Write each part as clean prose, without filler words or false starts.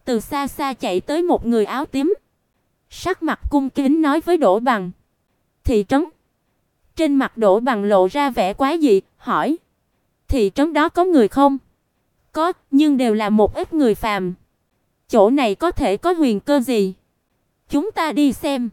Từ xa xa chạy tới một người áo tím, sắc mặt cung kính nói với Đỗ Bằng: "Thị trấn." Trên mặt Đỗ Bằng lộ ra vẻ quái dị, hỏi: "Thị trấn đó có người không?" "Có, nhưng đều là một ít người phàm." "Chỗ này có thể có huyền cơ gì? Chúng ta đi xem."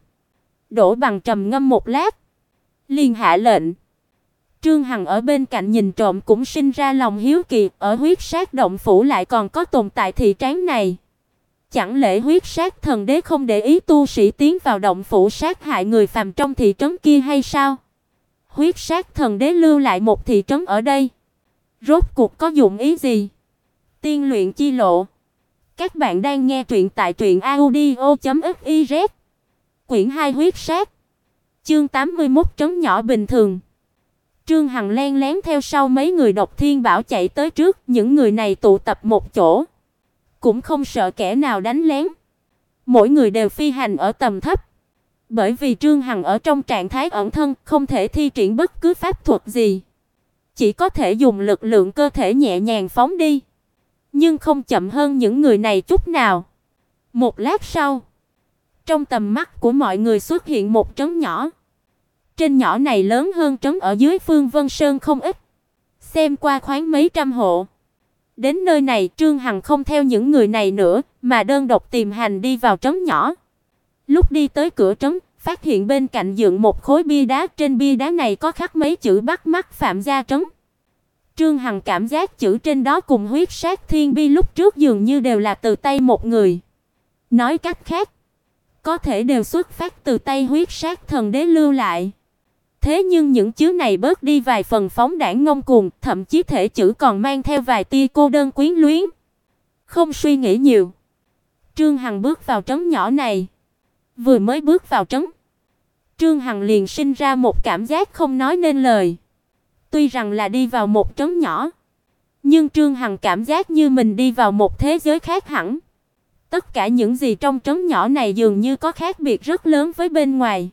Đỗ Bằng trầm ngâm một lát, liền hạ lệnh. Trương Hằng ở bên cạnh nhìn trộm cũng sinh ra lòng hiếu kỳ, ở huyết sát động phủ lại còn có tồn tại thị trấn này. Chẳng lẽ huyết sát thần đế không để ý tu sĩ tiến vào động phủ sát hại người phàm trong thị trấn kia hay sao? Huyết sát thần đế lưu lại một thị trấn ở đây, rốt cuộc có dụng ý gì? Tiên luyện chi lộ. Các bạn đang nghe truyện tại truyệnaudio.fiz. Quyển 2 huyết sát. Chương 81 trấn nhỏ bình thường. Trương Hằng len lén theo sau mấy người Độc Thiên Bảo chạy tới trước, những người này tụ tập một chỗ, cũng không sợ kẻ nào đánh lén. Mỗi người đều phi hành ở tầm thấp. Bởi vì Trương Hằng ở trong trạng thái ẩn thân, không thể thi triển bất cứ pháp thuật gì, chỉ có thể dùng lực lượng cơ thể nhẹ nhàng phóng đi, nhưng không chậm hơn những người này chút nào. Một lát sau, trong tầm mắt của mọi người xuất hiện một trấn nhỏ. Trên nhỏ này lớn hơn trấn ở dưới Phương Vân Sơn không ít, xem qua khoảng mấy trăm hộ. Đến nơi này, Trương Hằng không theo những người này nữa, mà đơn độc tìm hành đi vào trấn nhỏ. Lúc đi tới cửa trấn, phát hiện bên cạnh dựng một khối bia đá, trên bia đá này có khắc mấy chữ bắt mắt Phạm gia trấn. Trương Hằng cảm giác chữ trên đó cùng huyết sát thiên bi lúc trước dường như đều là từ tay một người. Nói cách khác, có thể đều xuất phát từ tay huyết sát thần đế lưu lại. Thế nhưng những chữ này bớt đi vài phần phóng đãng ngông cuồng, thậm chí thể chữ còn mang theo vài tia cô đơn quyến luyến. Không suy nghĩ nhiều, Trương Hằng bước vào trấn nhỏ này. Vừa mới bước vào trấn, Trương Hằng liền sinh ra một cảm giác không nói nên lời. Tuy rằng là đi vào một trấn nhỏ, nhưng Trương Hằng cảm giác như mình đi vào một thế giới khác hẳn. Tất cả những gì trong trấn nhỏ này dường như có khác biệt rất lớn với bên ngoài.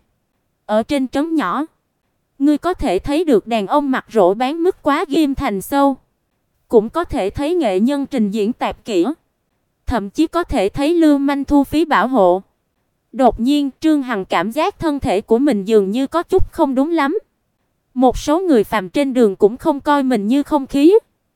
Ở trên trấn nhỏ, ngươi có thể thấy được đàn ông mặc rỗ bán mứt quá ghim thành sâu, cũng có thể thấy nghệ nhân trình diễn tạp kỹ, thậm chí có thể thấy lưu manh thu phí bảo hộ. Đột nhiên, Trương Hằng cảm giác thân thể của mình dường như có chút không đúng lắm. Một số người phàm trên đường cũng không coi mình như không khí.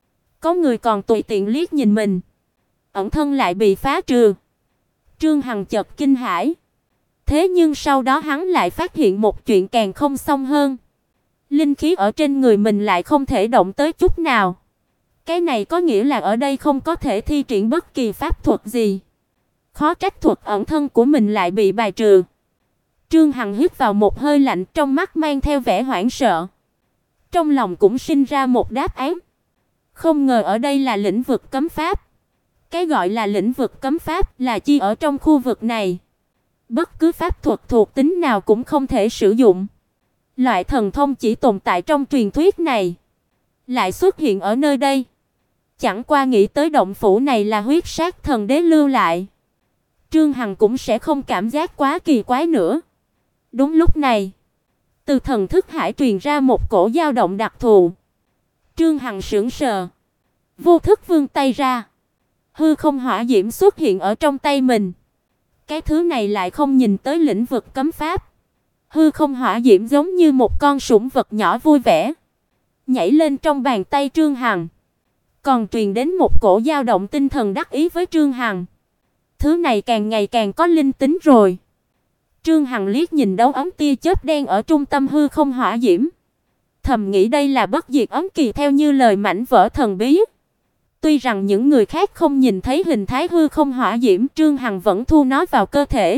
Có người còn tùy tiện liếc nhìn mình, ẩn thân lại bị phá trừ. Trương Hằng chợt kinh hãi. Thế nhưng sau đó hắn lại phát hiện một chuyện càng không xong hơn. Linh khí ở trên người mình lại không thể động tới chút nào. Cái này có nghĩa là ở đây không có thể thi triển bất kỳ pháp thuật gì. Khó trách thuật ẩn thân của mình lại bị bài trừ. Trương Hằng hít vào một hơi lạnh, trong mắt mang theo vẻ hoảng sợ. Trong lòng cũng sinh ra một đáp án. Không ngờ ở đây là lĩnh vực cấm pháp. Cái gọi là lĩnh vực cấm pháp là chỉ ở trong khu vực này, bất cứ pháp thuật thuộc tính nào cũng không thể sử dụng. Loại thần thông chỉ tồn tại trong truyền thuyết này lại xuất hiện ở nơi đây. Chẳng qua nghĩ tới động phủ này là huyết sát thần đế lưu lại, Trương Hằng cũng sẽ không cảm giác quá kỳ quái nữa. Đúng lúc này, từ thần thức hải truyền ra một cổ dao động đặc thù. Trương Hằng sững sờ, vô thức vươn tay ra. Hư không hỏa diễm xuất hiện ở trong tay mình. Cái thứ này lại không nhìn tới lĩnh vực cấm pháp. Hư không hỏa diễm giống như một con sủng vật nhỏ vui vẻ, nhảy lên trong bàn tay Trương Hằng. Còn truyền đến một cổ dao động tinh thần đắc ý với Trương Hằng. Thứ này càng ngày càng có linh tính rồi. Trương Hằng liếc nhìn dấu ấm tia chớp đen ở trung tâm hư không hỏa diễm, thầm nghĩ đây là bất diệt ấm kỳ theo như lời mảnh vỡ thần bí. Tuy rằng những người khác không nhìn thấy hình thái hư không hỏa diễm, Trương Hằng vẫn thu nó vào cơ thể.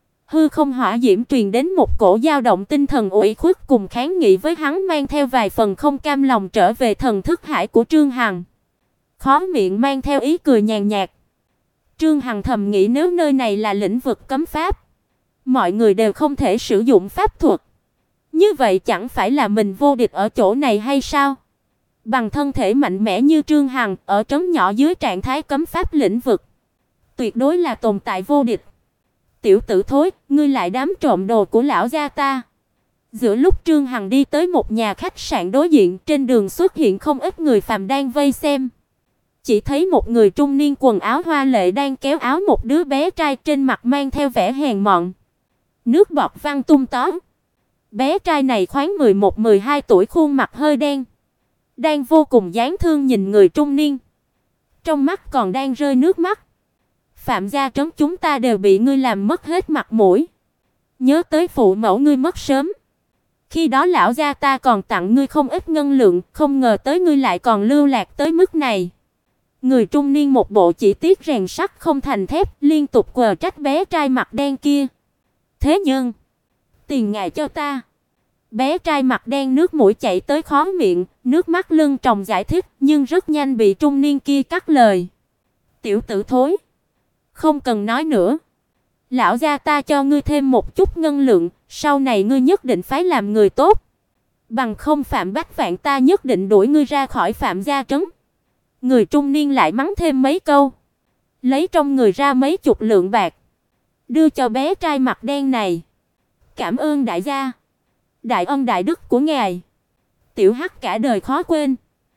Hư không hỏa diễm truyền đến một cổ dao động tinh thần ủy khuất cùng kháng nghị với hắn, mang theo vài phần không cam lòng trở về thần thức hải của Trương Hằng. Khóe miệng mang theo ý cười nhàn nhạt. Trương Hằng thầm nghĩ nếu nơi này là lĩnh vực cấm pháp, mọi người đều không thể sử dụng pháp thuật, như vậy chẳng phải là mình vô địch ở chỗ này hay sao? Bằng thân thể mạnh mẽ như Trương Hằng, ở trấn nhỏ dưới trạng thái cấm pháp lĩnh vực, tuyệt đối là tồn tại vô địch. Tiểu tử thối, ngươi lại dám trộm đồ của lão gia ta. Giữa lúc Trương Hằng đi tới một nhà khách sạn đối diện, trên đường xuất hiện không ít người phàm đang vây xem. chỉ thấy một người trung niên quần áo hoa lệ đang kéo áo một đứa bé trai, trên mặt mang theo vẻ hèn mọn. Nước bọt văng tung tóe. Bé trai này khoảng 11-12 tuổi, khuôn mặt hơi đen, đang vô cùng đáng thương nhìn người trung niên. Trong mắt còn đang rơi nước mắt. Phạm gia trấn chúng ta đều bị ngươi làm mất hết mặt mũi. Nhớ tới phụ mẫu ngươi mất sớm. Khi đó lão gia ta còn tặng ngươi không ít ngân lượng, không ngờ tới ngươi lại còn lưu lạc tới mức này. Người trung niên một bộ chỉ tiếc rèn sắt không thành thép, liên tục quờ trách bé trai mặt đen kia. Thế nhưng, tiền ngài cho ta. Bé trai mặt đen nước mũi chảy tới khóe miệng, nước mắt lưng tròng giải thích, nhưng rất nhanh bị trung niên kia cắt lời. Tiểu tử thối, không cần nói nữa. Lão gia ta cho ngươi thêm một chút ngân lượng, sau này ngươi nhất định phải làm người tốt. Bằng không Phạm Bách Vạn ta nhất định đuổi ngươi ra khỏi Phạm gia trấn. Người trung niên lại mắng thêm mấy câu, lấy trong người ra mấy chục lượng bạc, đưa cho bé trai mặt đen này. Cảm ơn đại gia. Đại ân đại đức của ngài, tiểu Hắc cả đời khó quên.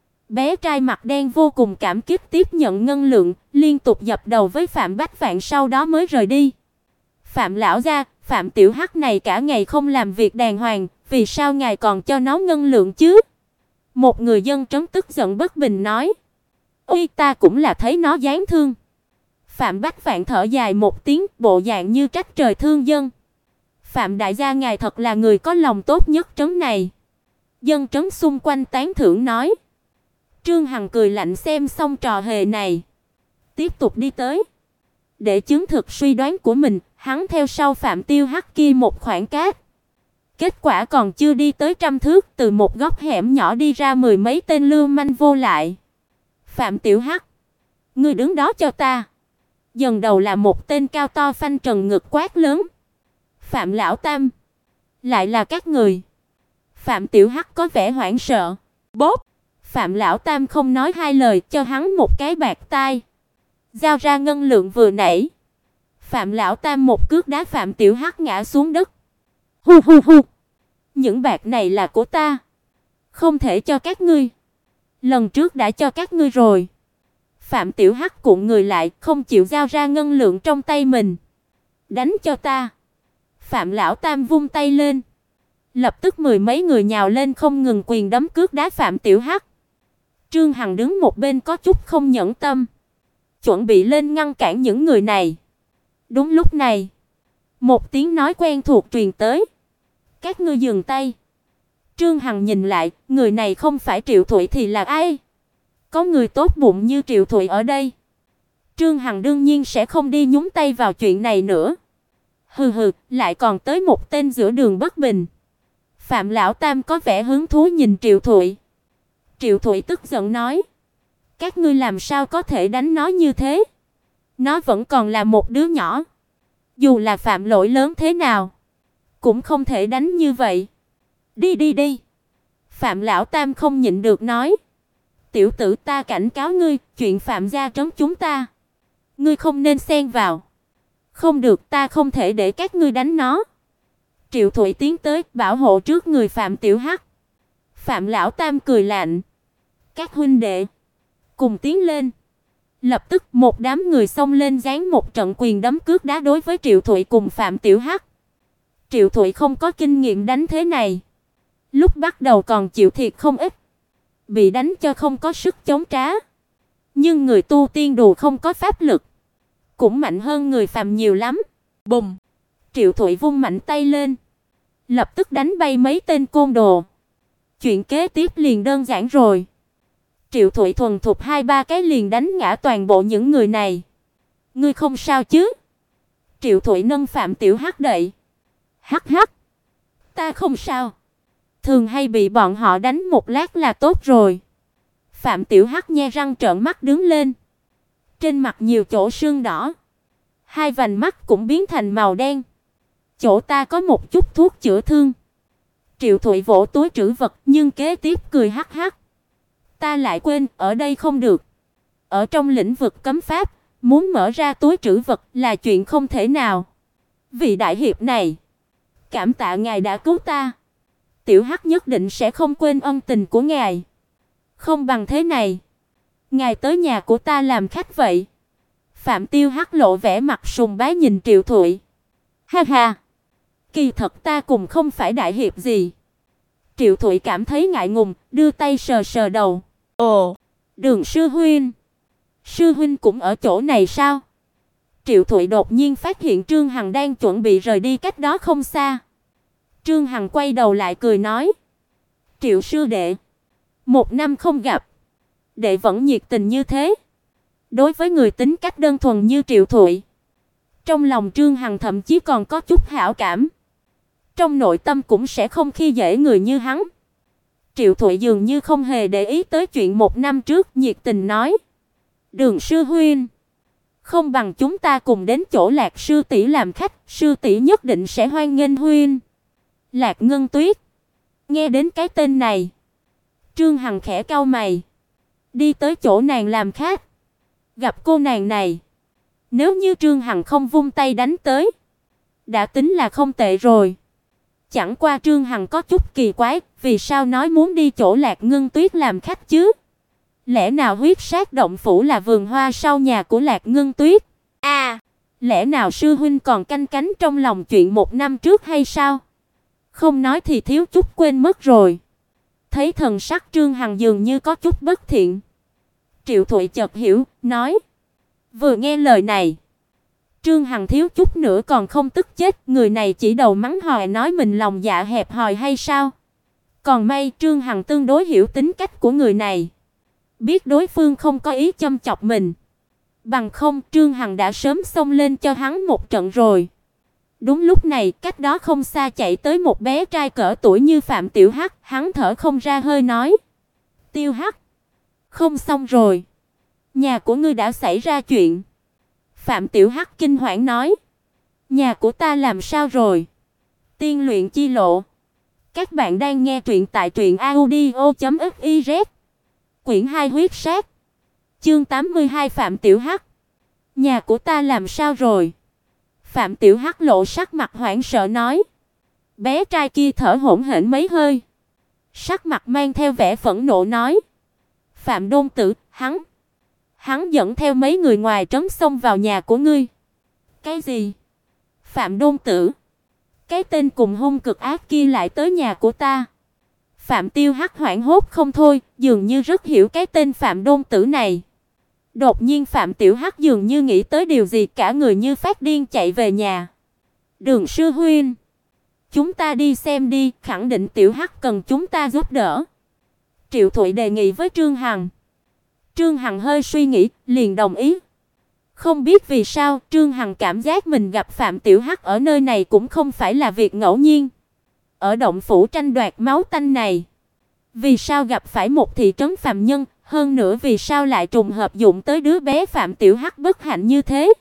Bé trai mặt đen vô cùng cảm kích tiếp nhận ngân lượng, liên tục dập đầu với Phạm Bách Vạn, sau đó mới rời đi. Phạm lão gia, Phạm tiểu Hắc này cả ngày không làm việc đàng hoàng, vì sao ngài còn cho nó ngân lượng chứ? Một người dân trấn tức giận bất bình nói. Ôi, ta cũng là thấy nó đáng thương. Phạm Bách Vạn thở dài một tiếng, bộ dạng như trách trời thương dân. Phạm đại gia ngài thật là người có lòng tốt nhất trấn này. Dân trấn xung quanh tán thưởng nói. Trương Hằng cười lạnh xem xong trò hề này, tiếp tục đi tới. Để chứng thực suy đoán của mình, hắn theo sau Phạm Tiêu Hắc kia một khoảng cách. Kết quả còn chưa đi tới 100 thước, từ một góc hẻm nhỏ đi ra 10 mấy tên lưu manh vô lại. Phạm Tiểu Hắc, ngươi đứng đó cho ta. Dần đầu là một tên cao to phanh trần ngực quát lớn. Phạm lão tam, lại là các người. Phạm Tiểu Hắc có vẻ hoảng sợ. Bốp. Phạm lão tam không nói hai lời, cho hắn một cái bạt tai. Giao ra ngân lượng vừa nãy. Phạm lão tam một cước đá Phạm Tiểu Hắc ngã xuống đất. Hu hu hu. Những bạc này là của ta, không thể cho các ngươi. Lần trước đã cho các ngươi rồi. Phạm Tiểu Hắc cuộn người lại, không chịu giao ra ngân lượng trong tay mình. Đánh cho ta. Phạm lão tam vung tay lên. Lập tức 10 mấy người nhào lên không ngừng quyền đấm cước đá Phạm Tiểu Hắc. Trương Hằng đứng một bên có chút không nhẫn tâm, chuẩn bị lên ngăn cản những người này. Đúng lúc này, một tiếng nói quen thuộc truyền tới. Các ngươi dừng tay. Trương Hằng nhìn lại, người này không phải Triệu Thụy thì là ai? Có người tốt bụng như Triệu Thụy ở đây, Trương Hằng đương nhiên sẽ không đi nhúng tay vào chuyện này nữa. Hừ hừ, lại còn tới một tên giữa đường bất bình. Phạm lão tam có vẻ hứng thú nhìn Triệu Thụy. Triệu Thụy tức giận nói: "Các ngươi làm sao có thể đánh nó như thế? Nó vẫn còn là một đứa nhỏ, dù là phạm lỗi lớn thế nào cũng không thể đánh như vậy. Đi đi đi." Phạm lão tam không nhịn được nói: "Tiểu tử, ta cảnh cáo ngươi, chuyện Phạm gia trấn chúng ta, ngươi không nên xen vào." "Không được, ta không thể để các ngươi đánh nó." Triệu Thụy tiến tới bảo hộ trước người Phạm Tiểu Hắc. Phạm lão tam cười lạnh: "Các huynh đệ, cùng tiến lên." Lập tức một đám người xông lên giáng một trận quyền đấm cước đá đối với Triệu Thụy cùng Phạm Tiểu Hắc. Triệu Thụy không có kinh nghiệm đánh thế này, lúc bắt đầu còn chịu thiệt không ít, bị đánh cho không có sức chống trá. Nhưng người tu tiên đồ không có pháp lực, cũng mạnh hơn người phàm nhiều lắm. Bùm! Triệu Thụy vung mạnh tay lên, lập tức đánh bay mấy tên côn đồ. Chuyện kế tiếp liền đơn giản rồi. Triệu Thụy thuần thục 2-3 cái liền đánh ngã toàn bộ những người này. "Ngươi không sao chứ?" Triệu Thụy nâng Phạm Tiểu Hắc đậy. "Hắc hắc, ta không sao. Thường hay bị bọn họ đánh một lát là tốt rồi." Phạm Tiểu Hắc nhe răng trợn mắt đứng lên. Trên mặt nhiều chỗ sưng đỏ, hai vành mắt cũng biến thành màu đen. "Chỗ ta có một chút thuốc chữa thương." Triệu Thụy vỗ túi trữ vật, nhưng kế tiếp cười hắc hắc: "Ta lại quên, ở đây không được. Ở trong lĩnh vực cấm pháp, muốn mở ra túi trữ vật là chuyện không thể nào. Vị đại hiệp này, cảm tạ ngài đã cứu ta. Tiểu Hắc nhất định sẽ không quên ân tình của ngài. Không bằng thế này, Ngài tới nhà của ta làm khách vậy?" Phạm Tiêu Hắc lộ vẻ mặt sùng bái nhìn Triệu Thụy. "Ha ha, kỳ thật ta cũng không phải đại hiệp gì." Triệu Thụy cảm thấy ngại ngùng, đưa tay sờ sờ đầu. "Ồ, Đường sư huynh, sư huynh cũng ở chỗ này sao?" Triệu Thụy đột nhiên phát hiện Trương Hằng đang chuẩn bị rời đi cách đó không xa. Trương Hằng quay đầu lại cười nói: "Triệu sư đệ, 1 năm không gặp, đệ vẫn nhiệt tình như thế." Đối với người tính cách đơn thuần như Triệu Thụy, trong lòng Trương Hằng thậm chí còn có chút hảo cảm. Trong nội tâm cũng sẽ không khi dễ người như hắn. Triệu Thụy dường như không hề để ý tới chuyện 1 năm trước, nhiệt tình nói: "Đường sư huynh, không bằng chúng ta cùng đến chỗ Lạc sư tỷ làm khách, sư tỷ nhất định sẽ hoan nghênh huynh." Lạc Ngân Tuyết. Nghe đến cái tên này, Trương Hằng khẽ cau mày, đi tới chỗ nàng làm khách. Gặp cô nàng này, nếu như Trương Hằng không vung tay đánh tới, đã tính là không tệ rồi. Chẳng qua Trương Hằng có chút kỳ quái, vì sao nói muốn đi chỗ Lạc Ngân Tuyết làm khách chứ? Lẽ nào huyết sát động phủ là vườn hoa sau nhà của Lạc Ngân Tuyết? Lẽ nào sư huynh còn canh cánh trong lòng chuyện 1 năm trước hay sao? Không nói thì thiếu chút quên mất rồi. Thấy thần sắc Trương Hằng dường như có chút bất thiện, Triệu Thụy chợt hiểu, nói. Vừa nghe lời này, Trương Hằng thiếu chút nữa còn không tức chết, người này chỉ đầu mắng hòe nói mình lòng dạ hẹp hòi hay sao? Còn may Trương Hằng tương đối hiểu tính cách của người này, biết đối phương không có ý châm chọc mình. Bằng không Trương Hằng đã sớm xông lên cho hắn một trận rồi. Đúng lúc này, cách đó không xa chạy tới một bé trai cỡ tuổi như Phạm Tiểu Hắc, hắn thở không ra hơi nói: "Tiêu Hắc, không xong rồi, nhà của ngươi đã xảy ra chuyện." Phạm Tiểu Hắc kinh hoảng nói: "Nhà của ta làm sao rồi?" Tiên luyện chi lộ. Các bạn đang nghe truyện tại truyệnaudio.fiz. Quyển 2 huyết sát. Chương 82 Phạm Tiểu Hắc. Nhà của ta làm sao rồi? Phạm Tiểu Hắc lộ sắc mặt hoảng sợ nói. Bé trai kia thở hổn hển mấy hơi, sắc mặt mang theo vẻ phẫn nộ nói: "Phạm Đôn Tử, hắn dẫn theo mấy người ngoài trấn xông vào nhà của ngươi." "Cái gì? Phạm Đôn Tử? Cái tên cùng hung cực ác kia lại tới nhà của ta?" Phạm Tiêu Hắc hoảng hốt không thôi, dường như rất hiểu cái tên Phạm Đôn Tử này. Đột nhiên Phạm Tiểu Hắc dường như nghĩ tới điều gì, cả người như phát điên chạy về nhà. "Đường sư huynh, chúng ta đi xem đi, khẳng định Tiểu Hắc cần chúng ta giúp đỡ." Triệu Thụy đề nghị với Trương Hằng. Trương Hằng hơi suy nghĩ, liền đồng ý. Không biết vì sao, Trương Hằng cảm giác mình gặp Phạm Tiểu Hắc ở nơi này cũng không phải là việc ngẫu nhiên. Ở động phủ tranh đoạt máu tanh này, vì sao gặp phải một thị trấn phàm nhân, hơn nữa vì sao lại trùng hợp dụng tới đứa bé Phạm Tiểu Hắc bất hạnh như thế?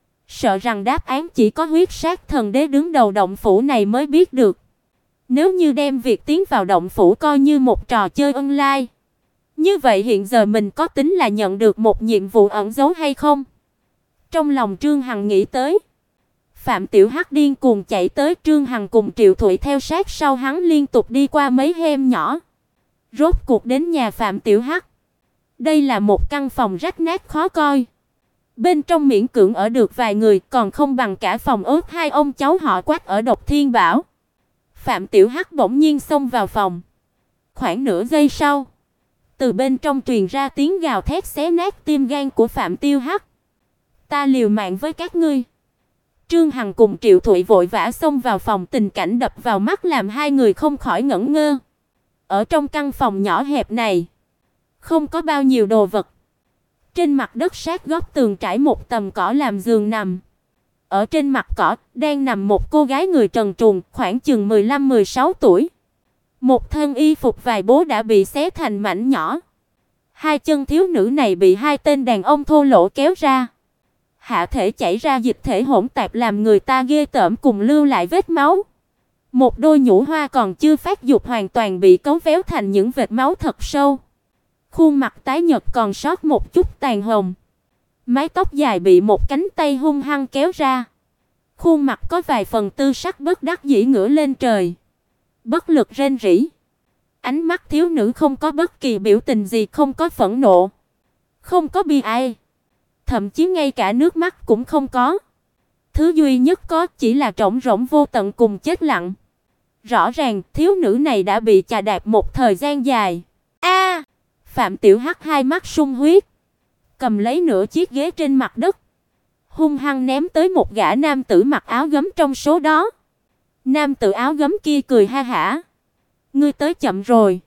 Sợ rằng đáp án chỉ có huyết sát thần đế đứng đầu động phủ này mới biết được. Nếu như đem việc tiến vào động phủ coi như một trò chơi online, như vậy hiện giờ mình có tính là nhận được một nhiệm vụ ẩn giấu hay không? Trong lòng Trương Hằng nghĩ tới. Phạm Tiểu Hắc điên cuồng chạy tới, Trương Hằng cùng Triệu Thụy theo sát sau hắn liên tục đi qua mấy hẻm nhỏ. Rốt cuộc đến nhà Phạm Tiểu Hắc. Đây là một căn phòng rách nát khó coi. Bên trong miễn cưỡng ở được vài người, còn không bằng cả phòng ốt hai ông cháu họ Quách ở Độc Thiên Bảo. Phạm Tiểu Hắc bỗng nhiên xông vào phòng. Khoảng nửa giây sau, từ bên trong truyền ra tiếng gào thét xé nát tim gan của Phạm Tiêu Hắc. "Ta liều mạng với các ngươi." Trương Hằng cùng Triệu Thụy vội vã xông vào phòng, tình cảnh đập vào mắt làm hai người không khỏi ngẩn ngơ. Ở trong căn phòng nhỏ hẹp này, không có bao nhiêu đồ vật. Trên mặt đất sát góc tường trải một tầm cỏ làm giường nằm. Ở trên mặt cỏ đang nằm một cô gái người trần truồng, khoảng chừng 15-16 tuổi. Một thân y phục vải bố đã bị xé thành mảnh nhỏ. Hai chân thiếu nữ này bị hai tên đàn ông thô lỗ kéo ra. Hạ thể chảy ra dịch thể hỗn tạp làm người ta ghê tởm, cùng lưu lại vết máu. Một đôi nhũ hoa còn chưa phát dục hoàn toàn bị cấu véo thành những vệt máu thật sâu. Khuôn mặt tái nhợt còn sót một chút tàn hồng. Mái tóc dài bị một cánh tay hung hăng kéo ra. Khuôn mặt có vài phần tư sắc bất đắc dĩ ngửa lên trời, bất lực rên rỉ. Ánh mắt thiếu nữ không có bất kỳ biểu tình gì, không có phẫn nộ, Không có bi ai, thậm chí ngay cả nước mắt cũng không có. Thứ duy nhất có chỉ là trống rỗng vô tận cùng chết lặng. Rõ ràng thiếu nữ này đã bị chà đạp một thời gian dài. A! Phạm Tiểu Hắc hai mắt sung huyết, cầm lấy nửa chiếc ghế trên mặt đất, hung hăng ném tới một gã nam tử mặc áo gấm trong số đó. Nam tử áo gấm kia cười ha hả. Ngươi tới chậm rồi.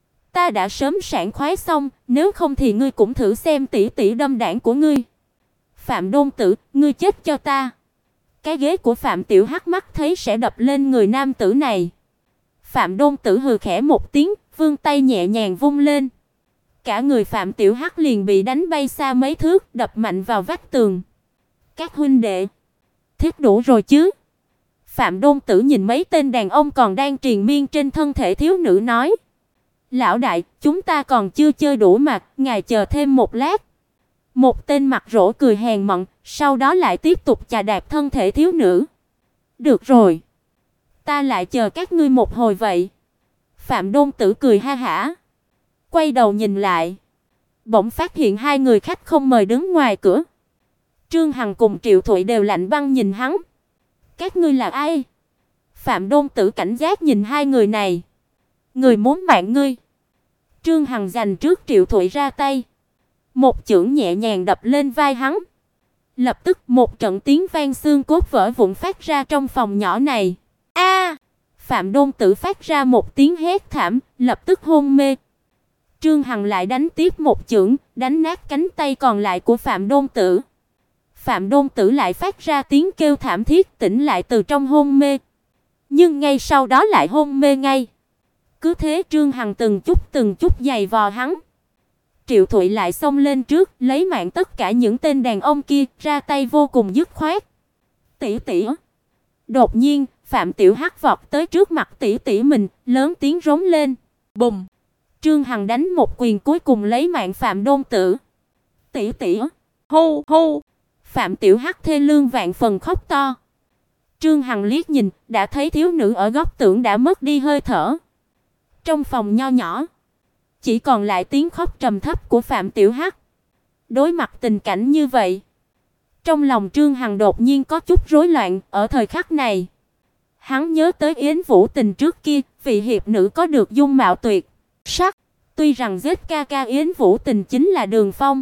Ta đã sớm sảng khoái xong, nếu không thì ngươi cũng thử xem tỷ tỷ đâm đảng của ngươi. Phạm Đôn Tử, ngươi chết cho ta. Cái ghế của Phạm Tiểu Hắc mắt thấy sẽ đập lên người nam tử này. Phạm Đôn Tử hừ khẽ một tiếng, vươn tay nhẹ nhàng vung lên. Cả người Phạm Tiểu Hắc liền bị đánh bay xa mấy thước, đập mạnh vào vách tường. Các huynh đệ, thiết đủ rồi chứ? Phạm Đôn Tử nhìn mấy tên đàn ông còn đang triền miên trên thân thể thiếu nữ nói. Lão đại, chúng ta còn chưa chơi đủ mà, ngài chờ thêm một lát. Một tên mặt rỗ cười hèn mọn, sau đó lại tiếp tục chà đạp thân thể thiếu nữ. Được rồi, ta lại chờ các ngươi một hồi vậy. Phạm Đôn Tử cười ha hả, quay đầu nhìn lại, bỗng phát hiện hai người khách không mời đứng ngoài cửa. Trương Hằng cùng Triệu Thụy đều lạnh băng nhìn hắn. Các ngươi là ai? Phạm Đôn Tử cảnh giác nhìn hai người này. Người muốn mạng ngươi. Trương Hằng giành trước Triệu Thụy ra tay, một chưởng nhẹ nhàng đập lên vai hắn. Lập tức một trận tiếng vang xương cốt vỡ vụn phát ra trong phòng nhỏ này. A! Phạm Đôn Tử phát ra một tiếng hét thảm, lập tức hôn mê. Trương Hằng lại đánh tiếp một chưởng, đánh nát cánh tay còn lại của Phạm Đôn Tử. Phạm Đôn Tử lại phát ra tiếng kêu thảm thiết, tỉnh lại từ trong hôn mê. Nhưng ngay sau đó lại hôn mê ngay. Cứ thế Trương Hằng từng chút giày vò hắn. Triệu Thụy lại xông lên trước, lấy mạng tất cả những tên đàn ông kia, ra tay vô cùng dứt khoát. Tỷ tỷ. Đột nhiên, Phạm Tiểu Hắc vọt tới trước mặt tỷ tỷ mình, lớn tiếng rống lên. Bùm! Trương Hằng đánh một quyền cuối cùng lấy mạng Phạm Đôn Tử. Tỷ tỷ. Hô hô! Phạm Tiểu Hắc thê lương vạn phần khóc to. Trương Hằng liếc nhìn, đã thấy thiếu nữ ở góc tường đã mất đi hơi thở. Trong phòng nho nhỏ, chỉ còn lại tiếng khóc trầm thấp của Phạm Tiểu Hắc. Đối mặt tình cảnh như vậy, trong lòng Trương Hằng đột nhiên có chút rối loạn. Ở thời khắc này, hắn nhớ tới Yến Vũ Tình trước kia, vị hiệp nữ có được dung mạo tuyệt sắc. Tuy rằng giết ca ca Yến Vũ Tình chính là Đường Phong,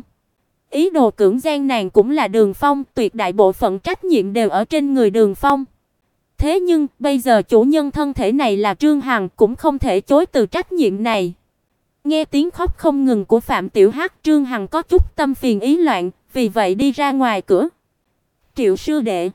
ý đồ cưỡng gian nàng cũng là Đường Phong, tuyệt đại bộ phận trách nhiệm đều ở trên người Đường Phong. Thế nhưng, bây giờ chủ nhân thân thể này là Trương Hằng, cũng không thể chối từ trách nhiệm này. Nghe tiếng khóc không ngừng của Phạm Tiểu Hắc, Trương Hằng có chút tâm phiền ý loạn, vì vậy đi ra ngoài cửa. Triệu sư đệ,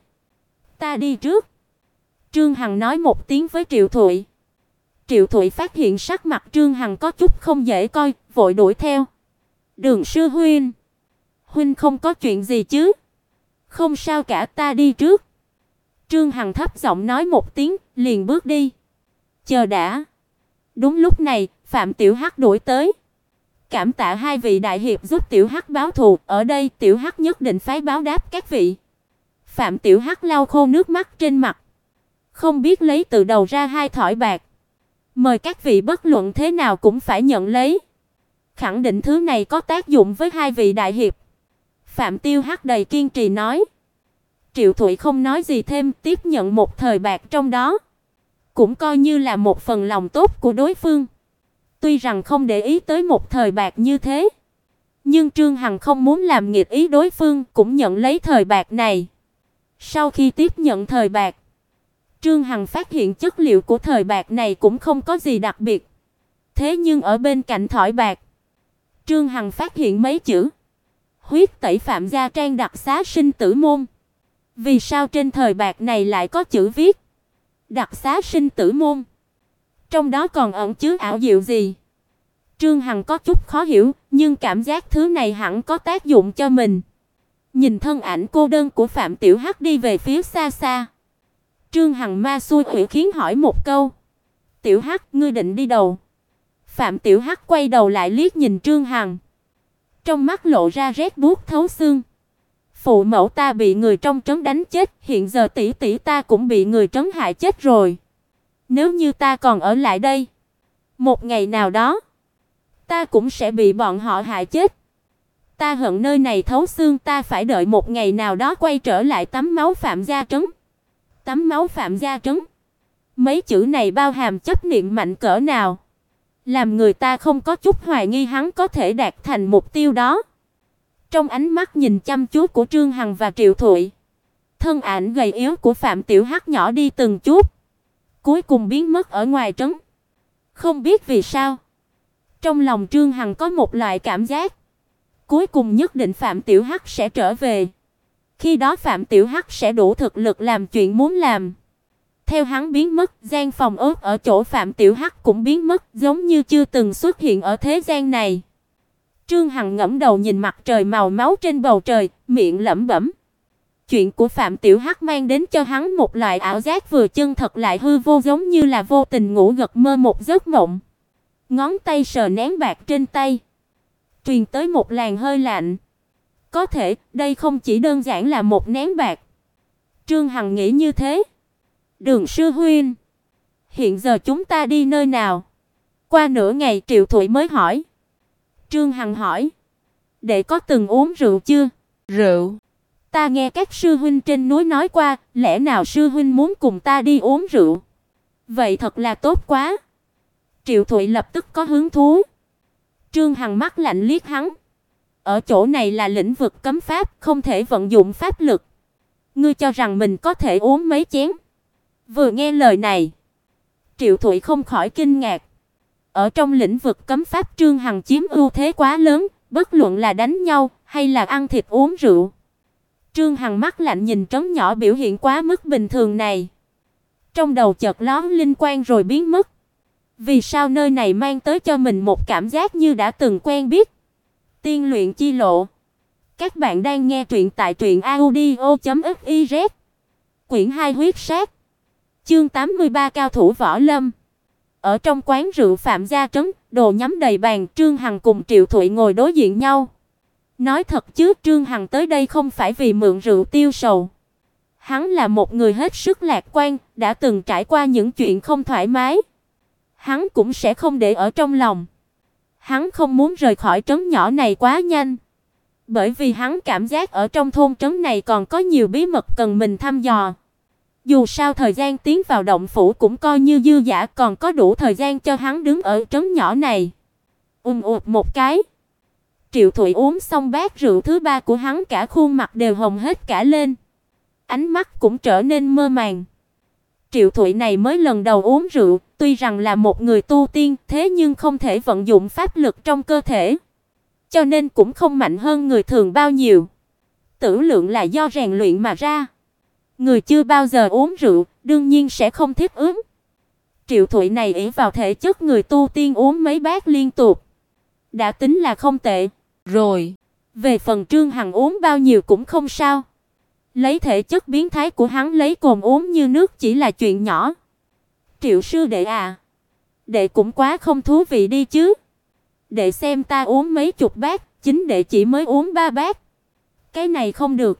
ta đi trước. Trương Hằng nói một tiếng với Triệu Thụy. Triệu Thụy phát hiện sắc mặt Trương Hằng có chút không dễ coi, vội đuổi theo. Đường sư huynh, huynh không có chuyện gì chứ? Không sao cả, ta đi trước. Trương Hằng thấp giọng nói một tiếng, liền bước đi. Chờ đã. Đúng lúc này, Phạm Tiểu Hắc đuổi tới. Cảm tạ hai vị đại hiệp giúp Tiểu Hắc báo thù, ở đây Tiểu Hắc nhất định phải báo đáp các vị. Phạm Tiểu Hắc lau khô nước mắt trên mặt, không biết lấy từ đầu ra hai thỏi bạc. Mời các vị bất luận thế nào cũng phải nhận lấy. Khẳng định thứ này có tác dụng với hai vị đại hiệp. Phạm Tiểu Hắc đầy kiên trì nói. Triệu Thụy không nói gì thêm, tiếp nhận một thời bạc trong đó, cũng coi như là một phần lòng tốt của đối phương. Tuy rằng không để ý tới một thời bạc như thế, nhưng Trương Hằng không muốn làm nghịch ý đối phương, cũng nhận lấy thời bạc này. Sau khi tiếp nhận thời bạc, Trương Hằng phát hiện chất liệu của thời bạc này cũng không có gì đặc biệt. Thế nhưng ở bên cạnh thỏi bạc, Trương Hằng phát hiện mấy chữ: huyết tẩy Phạm gia trang đặc xá sinh tử môn. Vì sao trên thời bạc này lại có chữ viết đặc xá sinh tử môn? Trong đó còn ẩn chứa ảo diệu gì? Trương Hằng có chút khó hiểu, nhưng cảm giác thứ này hẳn có tác dụng cho mình. Nhìn thân ảnh cô đơn của Phạm Tiểu Hắc đi về phía xa xa, Trương Hằng ma xui quỷ khiến hỏi một câu. Tiểu Hắc, ngươi định đi đâu? Phạm Tiểu Hắc quay đầu lại liếc nhìn Trương Hằng, trong mắt lộ ra rét buốt thấu xương. Phụ mẫu ta bị người trong trấn đánh chết, hiện giờ tỷ tỷ ta cũng bị người trấn hại chết rồi. Nếu như ta còn ở lại đây, một ngày nào đó, ta cũng sẽ bị bọn họ hại chết. Ta hận nơi này thấu xương, ta phải đợi một ngày nào đó quay trở lại tắm máu Phạm Gia Trấn. Tắm máu Phạm Gia Trấn. Mấy chữ này bao hàm chấp niệm mạnh cỡ nào, làm người ta không có chút hoài nghi hắn có thể đạt thành mục tiêu đó. Trong ánh mắt nhìn chăm chú của Trương Hằng và Triệu Thụy, thân ảnh gầy yếu của Phạm Tiểu Hắc nhỏ đi từng chút, cuối cùng biến mất ở ngoài trấn. Không biết vì sao, trong lòng Trương Hằng có một loại cảm giác, cuối cùng nhất định Phạm Tiểu Hắc sẽ trở về. Khi đó Phạm Tiểu Hắc sẽ đủ thực lực làm chuyện muốn làm. Theo hắn biến mất, gian phòng ốt ở chỗ Phạm Tiểu Hắc cũng biến mất, giống như chưa từng xuất hiện ở thế gian này. Trương Hằng ngẩng đầu nhìn mặt trời màu máu trên bầu trời, miệng lẩm bẩm. Chuyện của Phạm Tiểu Hắc mang đến cho hắn một loại ảo giác vừa chân thật lại hư vô, giống như là vô tình ngủ gật mơ một giấc mộng. Ngón tay sờ nén bạc trên tay, truyền tới một làn hơi lạnh. Có thể, đây không chỉ đơn giản là một nén bạc. Trương Hằng nghĩ như thế. Đường sư huynh, hiện giờ chúng ta đi nơi nào? Qua nửa ngày Triệu Thụy mới hỏi. Trương Hằng hỏi, đệ có từng uống rượu chưa? Rượu? Ta nghe các sư huynh trên núi nói qua, lẽ nào sư huynh muốn cùng ta đi uống rượu? Vậy thật là tốt quá. Triệu Thụy lập tức có hứng thú. Trương Hằng mắt lạnh liếc hắn. Ở chỗ này là lĩnh vực cấm pháp, không thể vận dụng pháp lực. Ngươi cho rằng mình có thể uống mấy chén? Vừa nghe lời này, Triệu Thụy không khỏi kinh ngạc. Ở trong lĩnh vực cấm pháp, Trương Hằng chiếm ưu thế quá lớn, bất luận là đánh nhau hay là ăn thịt uống rượu. Trương Hằng mắt lạnh nhìn trấn nhỏ biểu hiện quá mức bình thường này. Trong đầu chợt lóe linh quang rồi biến mất. Vì sao nơi này mang tới cho mình một cảm giác như đã từng quen biết? Tiên luyện chi lộ. Các bạn đang nghe truyện tại truyệnaudio.fiz. Quyển 2 huyết sát. Chương 83 cao thủ võ lâm. Ở trong quán rượu Phạm Gia Trấn, đồ nhắm đầy bàn, Trương Hằng cùng Triệu Thụy ngồi đối diện nhau. Nói thật chứ, Trương Hằng tới đây không phải vì mượn rượu tiêu sầu. Hắn là một người hết sức lạc quan, đã từng trải qua những chuyện không thoải mái. Hắn cũng sẽ không để ở trong lòng. Hắn không muốn rời khỏi trấn nhỏ này quá nhanh, bởi vì hắn cảm giác ở trong thôn trấn này còn có nhiều bí mật cần mình thăm dò. Dù sao thời gian tiến vào động phủ cũng coi như dư dả, còn có đủ thời gian cho hắn đứng ở trấn nhỏ này. Ụt một cái, Triệu Thụy uống xong bát rượu thứ ba của hắn, cả khuôn mặt đều hồng hết cả lên, ánh mắt cũng trở nên mơ màng. Triệu Thụy này mới lần đầu uống rượu, tuy rằng là một người tu tiên, thế nhưng không thể vận dụng pháp lực trong cơ thể, cho nên cũng không mạnh hơn người thường bao nhiêu. Tử lượng là do rèn luyện mà ra. Người chưa bao giờ uống rượu, đương nhiên sẽ không thích ứng. Triệu Thụy này ỷ vào thể chất người tu tiên uống mấy bát liên tục, đã tính là không tệ rồi. Về phần Trương Hằng uống bao nhiêu cũng không sao. Lấy thể chất biến thái của hắn lấy cồn uống như nước chỉ là chuyện nhỏ. Triệu sư đệ à, đệ cũng quá không thú vị đi chứ. Đệ xem ta uống mấy chục bát, chính đệ chỉ mới uống 3 bát. Cái này không được.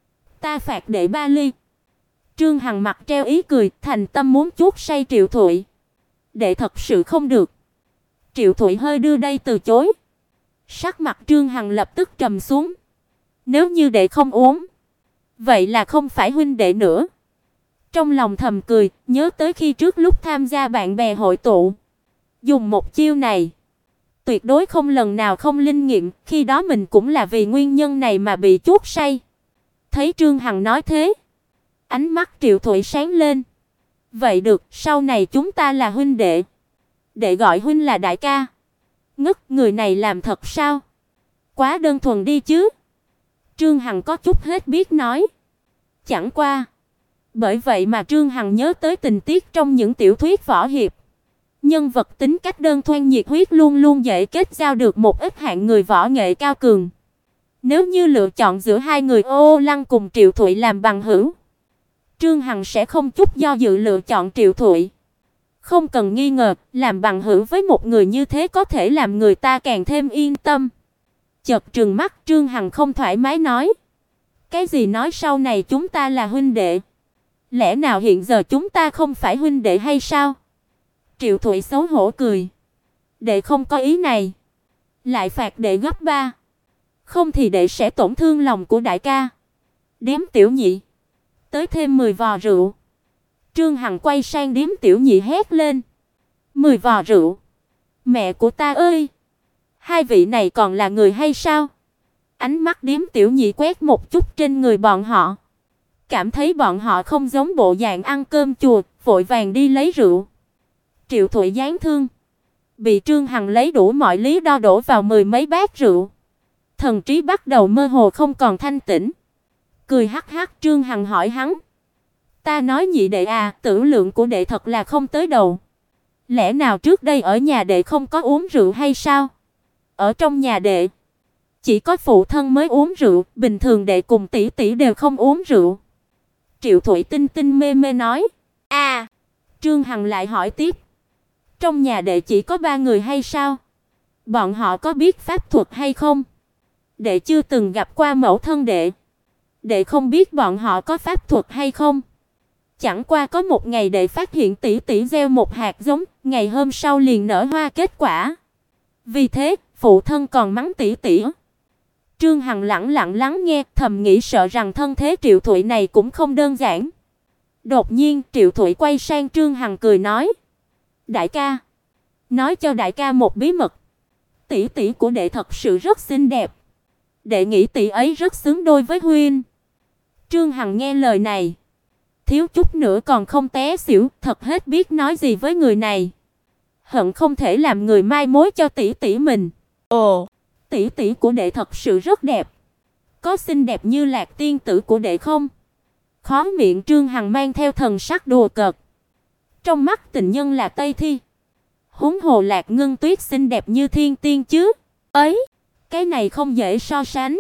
Ta phạt đệ 3 ly. Trương Hằng mặt treo ý cười, thành tâm muốn chuốc say Triệu Thụy. Đệ thật sự không được. Triệu Thụy hơi đưa đây từ chối. Sắc mặt Trương Hằng lập tức trầm xuống. Nếu như đệ không uống, vậy là không phải huynh đệ nữa. Trong lòng thầm cười, nhớ tới khi trước lúc tham gia bạn bè hội tụ, dùng một chiêu này, tuyệt đối không lần nào không linh nghiệm, khi đó mình cũng là vì nguyên nhân này mà bị chuốc say. Thấy Trương Hằng nói thế, ánh mắt Triệu Thụy sáng lên. Vậy được, sau này chúng ta là huynh đệ. Đệ gọi huynh là đại ca. Ngất, người này làm thật sao? Quá đơn thuần đi chứ. Trương Hằng có chút hết biết nói. Chẳng qua, bởi vậy mà Trương Hằng nhớ tới tình tiết trong những tiểu thuyết võ hiệp. Nhân vật tính cách đơn thuần nhiệt huyết luôn luôn dễ kết giao được một ít hạng người võ nghệ cao cường. Nếu như lựa chọn giữa hai người Ô Lăng cùng Triệu Thụy làm bằng hữu, Trương Hằng sẽ không chút do dự lựa chọn Triệu Thụy. Không cần nghi ngờ, làm bằng hữu với một người như thế có thể làm người ta càng thêm yên tâm. Chợt trừng mắt, Trương Hằng không thoải mái nói. Cái gì nói sau này chúng ta là huynh đệ? Lẽ nào hiện giờ chúng ta không phải huynh đệ hay sao? Triệu Thụy xấu hổ cười. Đệ không có ý này. Lại phạt đệ gấp 3. không thì đệ sẽ tổn thương lòng của đại ca. Điếm Tiểu Nhị, tới thêm 10 vò rượu. Trương Hằng quay sang Điếm Tiểu Nhị hét lên. 10 vò rượu? Mẹ của ta ơi! Hai vị này còn là người hay sao? Ánh mắt Điếm Tiểu Nhị quét một chút trên người bọn họ, cảm thấy bọn họ không giống bộ dạng ăn cơm chùa, vội vàng đi lấy rượu. Triệu Thụy giáng thương, bị Trương Hằng lấy đủ mọi lý do đổ vào 10 mấy bát rượu. Thần trí bắt đầu mơ hồ không còn thanh tĩnh. Cười hắc hắc, Trương Hằng hỏi hắn: "Ta nói Nhị đệ à, tử lượng của đệ thật là không tới đầu. Lẽ nào trước đây ở nhà đệ không có uống rượu hay sao? Ở trong nhà đệ chỉ có phụ thân mới uống rượu, bình thường đệ cùng tỷ tỷ đều không uống rượu." Triệu Thụy tinh tinh mê mê nói. "À." Trương Hằng lại hỏi tiếp: "Trong nhà đệ chỉ có 3 người hay sao? Bọn họ có biết pháp thuật hay không?" "Đệ chưa từng gặp qua mẫu thân đệ. Đệ không biết bọn họ có pháp thuật hay không. Chẳng qua có một ngày đệ phát hiện tỷ tỷ gieo một hạt giống, ngày hôm sau liền nở hoa kết quả. Vì thế, phụ thân còn mắng tỷ tỷ." Trương Hằng lẳng lặng lắng nghe, thầm nghĩ sợ rằng thân thế Triệu Thụy này cũng không đơn giản. Đột nhiên, Triệu Thụy quay sang Trương Hằng cười nói: "Đại ca, nói cho đại ca một bí mật. Tỷ tỷ của đệ thật sự rất xinh đẹp. Đệ nghĩ tỷ ấy rất xứng đôi với huynh." Trương Hằng nghe lời này, thiếu chút nữa còn không té xỉu, thật hết biết nói gì với người này. Hận không thể làm người mai mối cho tỷ tỷ mình. "Ồ, tỷ tỷ của đệ thật sự rất đẹp. Có xinh đẹp như Lạc tiên tử của đệ không?" Khóe miệng Trương Hằng mang theo thần sắc đùa cợt. Trong mắt tình nhân là Tây Thi, huống hồ Lạc Ngân Tuyết xinh đẹp như thiên tiên chứ. Ấy, cái này không dễ so sánh.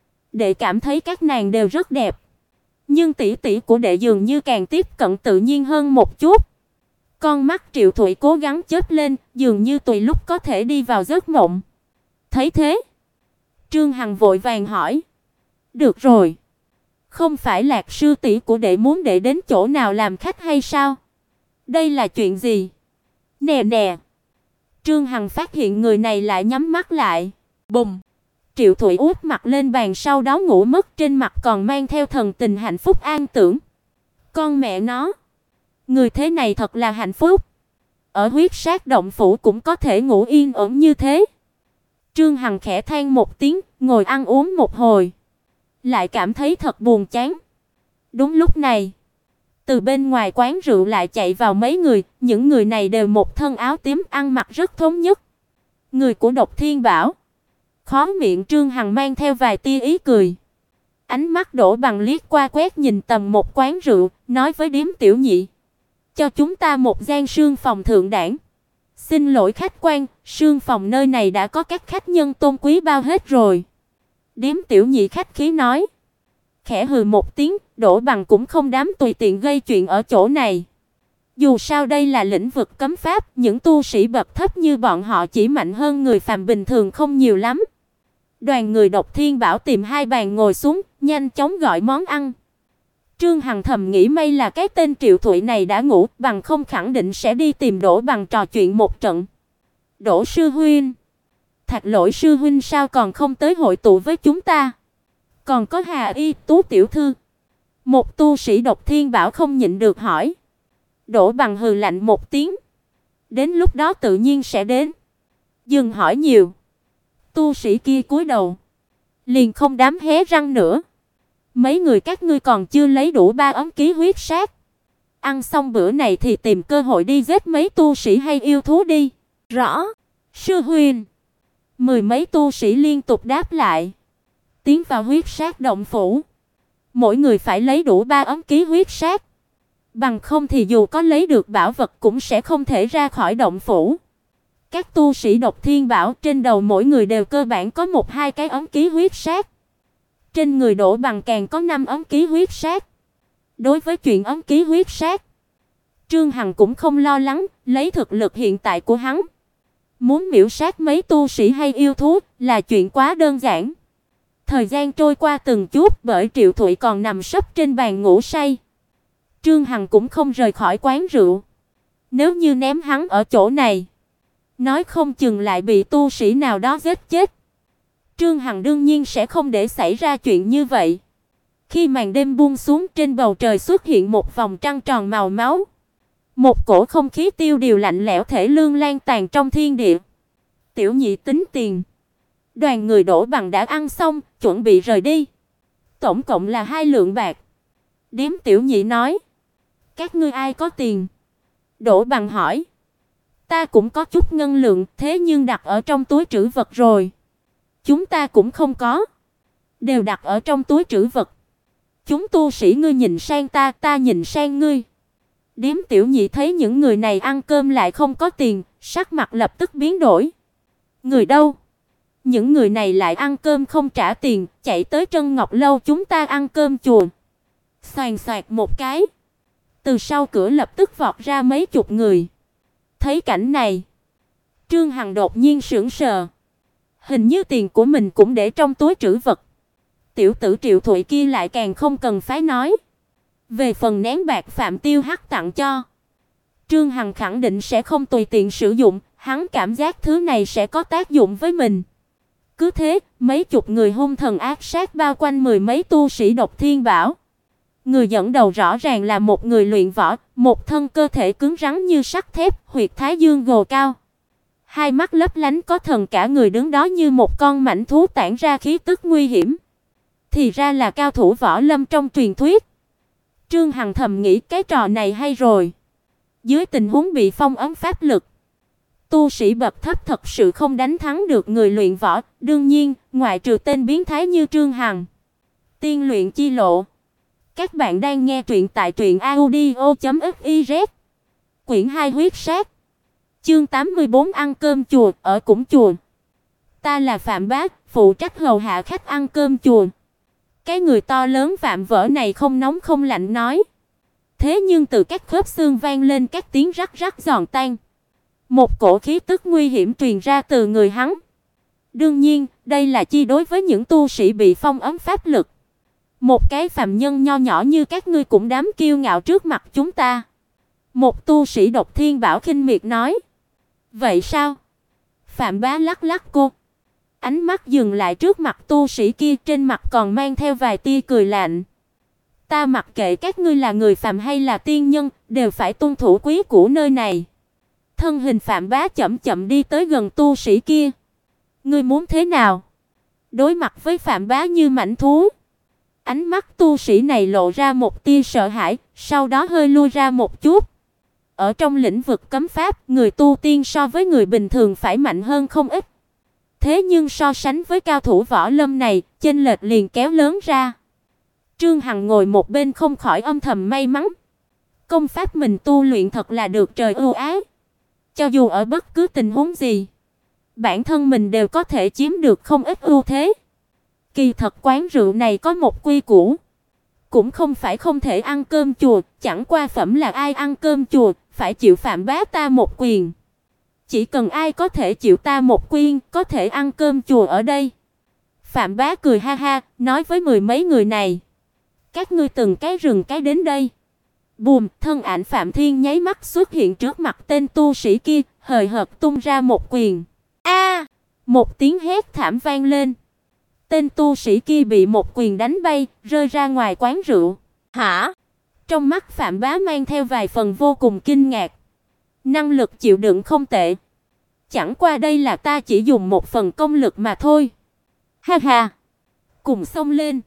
Đệ cảm thấy các nàng đều rất đẹp, nhưng tỷ tỷ của đệ dường như càng tiếp cận tự nhiên hơn một chút. Con mắt Triệu Thụy cố gắng chớp lên, dường như tùy lúc có thể đi vào giấc mộng. Thấy thế, Trương Hằng vội vàng hỏi: "Được rồi, không phải Lạc sư tỷ của đệ muốn đệ đến chỗ nào làm khách hay sao? Đây là chuyện gì?" "Nè nè." Trương Hằng phát hiện người này lại nhắm mắt lại. Bùm! Triệu Thụy úp mặt lên bàn, sau đó ngủ mất, trên mặt còn mang theo thần tình hạnh phúc an tưởng. Con mẹ nó, người thế này thật là hạnh phúc. Ở huyết sát động phủ cũng có thể ngủ yên ổn như thế. Trương Hằng khẽ than một tiếng, ngồi ăn uống một hồi, lại cảm thấy thật buồn chán. Đúng lúc này, từ bên ngoài quán rượu lại chạy vào mấy người, những người này đều một thân áo tím, ăn mặc rất thống nhất. Người của Độc Thiên Bảo. Khóe miệng Trương Hằng mang theo vài tia ý cười. Ánh mắt Đỗ Bằng liếc qua quét nhìn tầm một quán rượu, nói với Điếm Tiểu Nhị: "Cho chúng ta một gian sương phòng thượng đẳng." "Xin lỗi khách quan, sương phòng nơi này đã có các khách nhân tôn quý bao hết rồi." Điếm Tiểu Nhị khách khí nói. Khẽ hừ một tiếng, Đỗ Bằng cũng không dám tùy tiện gây chuyện ở chỗ này. Dù sao đây là lĩnh vực cấm pháp, những tu sĩ bậc thấp như bọn họ chỉ mạnh hơn người phàm bình thường không nhiều lắm. Đoàn người Độc Thiên Bảo tìm hai bàn ngồi xuống, nhanh chóng gọi món ăn. Trương Hằng thầm nghĩ may là cái tên Triệu Thụy này đã ngủ, bằng không khẳng định sẽ đi tìm Đỗ Bằng trò chuyện một trận. "Đỗ sư huynh, Thạch Lỗi sư huynh sao còn không tới hội tụ với chúng ta? Còn có Hà Y Tú tiểu thư?" Một tu sĩ Độc Thiên Bảo không nhịn được hỏi. Đỗ Bằng hừ lạnh một tiếng: "Đến lúc đó tự nhiên sẽ đến. Dừng hỏi nhiều." Tu sĩ kia cúi đầu, liền không dám hé răng nữa. "Mấy người các ngươi còn chưa lấy đủ 3 ấm ký huyết sát. Ăn xong bữa này thì tìm cơ hội đi giết mấy tu sĩ hay yêu thú đi." "Rõ, sư huynh." Mười mấy tu sĩ liên tục đáp lại. Tiến vào huyết sát động phủ, mỗi người phải lấy đủ 3 ấm ký huyết sát. Bằng không thì dù có lấy được bảo vật cũng sẽ không thể ra khỏi động phủ. Các tu sĩ Độc Thiên Bảo trên đầu mỗi người đều cơ bản có 1-2 cái ấm ký huyết sát. Trên người Đỗ Bằng càng có 5 ấm ký huyết sát. Đối với chuyện ấm ký huyết sát, Trương Hằng cũng không lo lắng, lấy thực lực hiện tại của hắn, muốn miểu sát mấy tu sĩ hay yêu thú là chuyện quá đơn giản. Thời gian trôi qua từng chút, bởi Triệu Thụy còn nằm sấp trên bàn ngủ say. Trương Hằng cũng không rời khỏi quán rượu. Nếu như ném hắn ở chỗ này, nói không chừng lại bị tu sĩ nào đó giết chết. Trương Hằng đương nhiên sẽ không để xảy ra chuyện như vậy. Khi màn đêm buông xuống, trên bầu trời xuất hiện một vòng trăng tròn màu máu. Một cổ không khí tiêu điều lạnh lẽo thể lương lan tàn trong thiên địa. Tiểu Nhị tính tiền. Đoàn người Đỗ Bằng đã ăn xong, chuẩn bị rời đi. Tổng cộng là 2 lượng bạc. Điếm Tiểu Nhị nói: "Các ngươi ai có tiền?" Đỗ Bằng hỏi: "Ta cũng có chút ngân lượng, thế nhưng đặt ở trong túi trữ vật rồi." "Chúng ta cũng không có, đều đặt ở trong túi trữ vật." "Chúng tu sĩ ngươi nhìn sang ta, ta nhìn sang ngươi." Điếm Tiểu Nhị thấy những người này ăn cơm lại không có tiền, sắc mặt lập tức biến đổi. "Người đâu? Những người này lại ăn cơm không trả tiền, chạy tới Trân Ngọc lâu chúng ta ăn cơm chùa." Xoàn xoạt một cái, từ sau cửa lập tức vọt ra mấy chục người. Thấy cảnh này, Trương Hằng đột nhiên sững sờ. Hình như tiền của mình cũng để trong túi trữ vật. Tiểu tử Triệu Thụy kia lại càng không cần phải nói. Về phần nén bạc Phạm Tiêu Hắc tặng cho, Trương Hằng khẳng định sẽ không tùy tiện sử dụng, hắn cảm giác thứ này sẽ có tác dụng với mình. Cứ thế, mấy chục người hung thần ác sát bao quanh 10 mấy tu sĩ Độc Thiên Bảo. Người dẫn đầu rõ ràng là một người luyện võ, một thân cơ thể cứng rắn như sắt thép, huyệt thái dương gồ cao. Hai mắt lấp lánh có thần, cả người đứng đó như một con mãnh thú tản ra khí tức nguy hiểm. Thì ra là cao thủ võ lâm trong truyền thuyết. Trương Hằng thầm nghĩ cái trò này hay rồi. Dưới tình huống bị phong ấn pháp lực, tu sĩ bậc thấp thật sự không đánh thắng được người luyện võ, đương nhiên, ngoại trừ tên biến thái như Trương Hằng. Tiên luyện chi lộ. Các bạn đang nghe truyện tại truyệnaudio.fiz. Quyển 2 huyết sát. Chương 84 ăn cơm chùa, ở cũng chùa. Ta là Phạm Bá, phụ trách hầu hạ khách ăn cơm chùa. Cái người to lớn vạm vỡ này không nóng không lạnh nói. Thế nhưng từ các khớp xương vang lên các tiếng rắc rắc giòn tan. Một cổ khí tức nguy hiểm truyền ra từ người hắn. Đương nhiên, đây là chi đối với những tu sĩ bị phong ấn pháp lực. Một cái phàm nhân nho nhỏ như các ngươi cũng dám kiêu ngạo trước mặt chúng ta. Một tu sĩ Độc Thiên Bảo khinh miệt nói. Vậy sao? Phạm Bá lắc lắc cô. Ánh mắt dừng lại trước mặt tu sĩ kia, trên mặt còn mang theo vài tia cười lạnh. Ta mặc kệ các ngươi là người phàm hay là tiên nhân, đều phải tuân thủ quý củ nơi này. Thân hình Phạm Bá chậm chậm đi tới gần tu sĩ kia. Ngươi muốn thế nào? Đối mặt với Phạm Bá như mãnh thú. Ánh mắt tu sĩ này lộ ra một tia sợ hãi, sau đó hơi lui ra một chút. Ở trong lĩnh vực cấm pháp, người tu tiên so với người bình thường phải mạnh hơn không ít. Thế nhưng so sánh với cao thủ võ lâm này, chênh lệch liền kéo lớn ra. Trương Hằng ngồi một bên không khỏi âm thầm may mắn. Công pháp mình tu luyện thật là được trời ưu ái. Cho dù ở bất cứ tình huống gì, bản thân mình đều có thể chiếm được không ít ưu thế. Kỳ thật quán rượu này có một quy củ, cũng không phải không thể ăn cơm chùa, chẳng qua phẩm là ai ăn cơm chùa phải chịu Phạm Bá ta một quyền. Chỉ cần ai có thể chịu ta một quyền, có thể ăn cơm chùa ở đây. Phạm Bá cười ha ha, nói với 10 mấy người này. Các ngươi từng cái rừng cái đến đây. Bùm, thân ảnh Phạm Thiên nháy mắt xuất hiện trước mặt tên tu sĩ kia, hời hợt tung ra một quyền. A! Một tiếng hét thảm vang lên. Tên tu sĩ kia bị một quyền đánh bay, rơi ra ngoài quán rượu. Hả? Trong mắt Phạm Bá mang theo vài phần vô cùng kinh ngạc. Năng lực chịu đựng không tệ. Chẳng qua đây là ta chỉ dùng một phần công lực mà thôi. Ha ha. Cùng xông lên.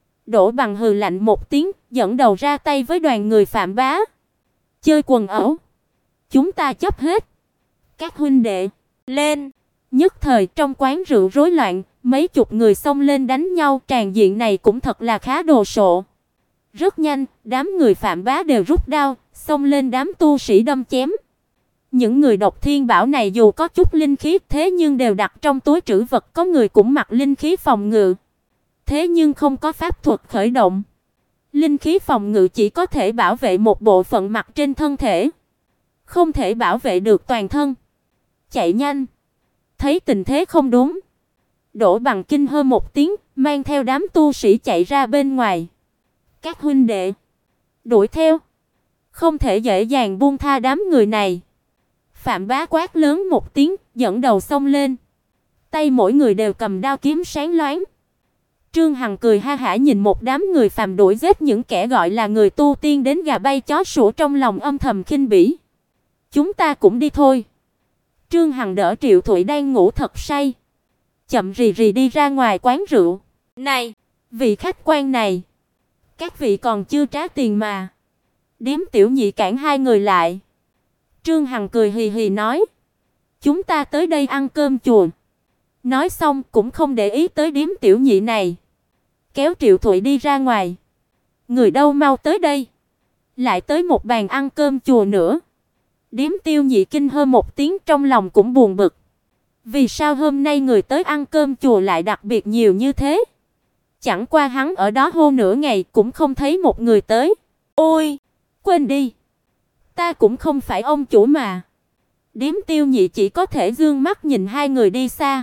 Đỗ Bằng hừ lạnh một tiếng, dẫn đầu ra tay với đoàn người Phạm Bá. Chơi quần ẩu. Chúng ta chấp hết. Các huynh đệ, lên. Nhất thời trong quán rượu rối loạn, mấy chục người xông lên đánh nhau, tràn diện này cũng thật là khá đồ sộ. Rất nhanh, đám người Phạm Bá đều rút đao, xông lên đám tu sĩ đâm chém. Những người Độc Thiên Bảo này dù có chút linh khí, thế nhưng đều đặt trong túi trữ vật, có người cũng mặc linh khí phòng ngự. Thế nhưng không có pháp thuật khởi động. Linh khí phòng ngự chỉ có thể bảo vệ một bộ phận mặt trên thân thể, không thể bảo vệ được toàn thân. Chạy nhanh. Thấy tình thế không đúng, Đỗ Bằng kinh hô một tiếng, mang theo đám tu sĩ chạy ra bên ngoài. Các huynh đệ, đuổi theo, không thể dễ dàng buông tha đám người này. Phạm Bá quát lớn một tiếng, dẫn đầu xông lên. Tay mỗi người đều cầm đao kiếm sáng loáng. Trương Hằng cười ha hả nhìn một đám người phàm đuổi giết những kẻ gọi là người tu tiên đến gà bay chó sủa, trong lòng âm thầm khinh bỉ. Chúng ta cũng đi thôi. Trương Hằng đỡ Triệu Thụy đang ngủ thật say, chậm rì rì đi ra ngoài quán rượu. Này, vị khách quan này, các vị còn chưa trả tiền mà. Điếm Tiểu Nhị cản hai người lại. Trương Hằng cười hì hì nói, chúng ta tới đây ăn cơm chùa. Nói xong cũng không để ý tới Điếm Tiểu Nhị này, kéo Triệu Thụy đi ra ngoài. Người đâu mau tới đây. Lại tới một bàn ăn cơm chùa nữa. Điếm Tiêu Nhị kinh hơ một tiếng, trong lòng cũng buồn bực. Vì sao hôm nay người tới ăn cơm chùa lại đặc biệt nhiều như thế? Chẳng qua hắn ở đó hô nửa ngày cũng không thấy một người tới. Ôi, quên đi, ta cũng không phải ông chủ mà. Điếm Tiêu Nhị chỉ có thể dương mắt nhìn hai người đi xa.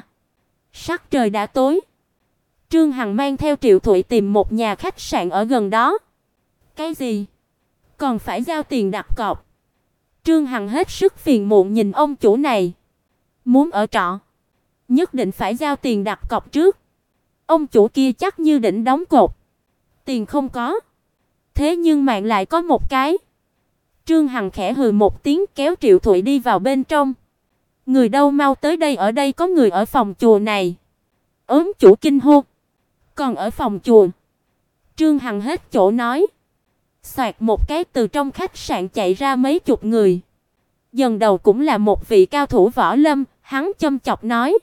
Sắc trời đã tối. Trương Hằng mang theo Triệu Thụy tìm một nhà khách sạn ở gần đó. Cái gì? Còn phải giao tiền đặt cọc? Trương Hằng hết sức phiền muộn nhìn ông chủ này. Muốn ở trọ, nhất định phải giao tiền đặt cọc trước. Ông chủ kia chắc như định đóng cột. Tiền không có, thế nhưng mạng lại có một cái. Trương Hằng khẽ hừ một tiếng, kéo Triệu Thụy đi vào bên trong. Người đâu mau tới đây, ở đây có người ở phòng chùa này. Ốm chủ kinh hô. Còn ở phòng chùa? Trương Hằng hết chỗ nói. Xoạt một cái, từ trong khách sạn chạy ra mấy chục người. Dần đầu cũng là một vị cao thủ võ lâm, hắn châm chọc nói,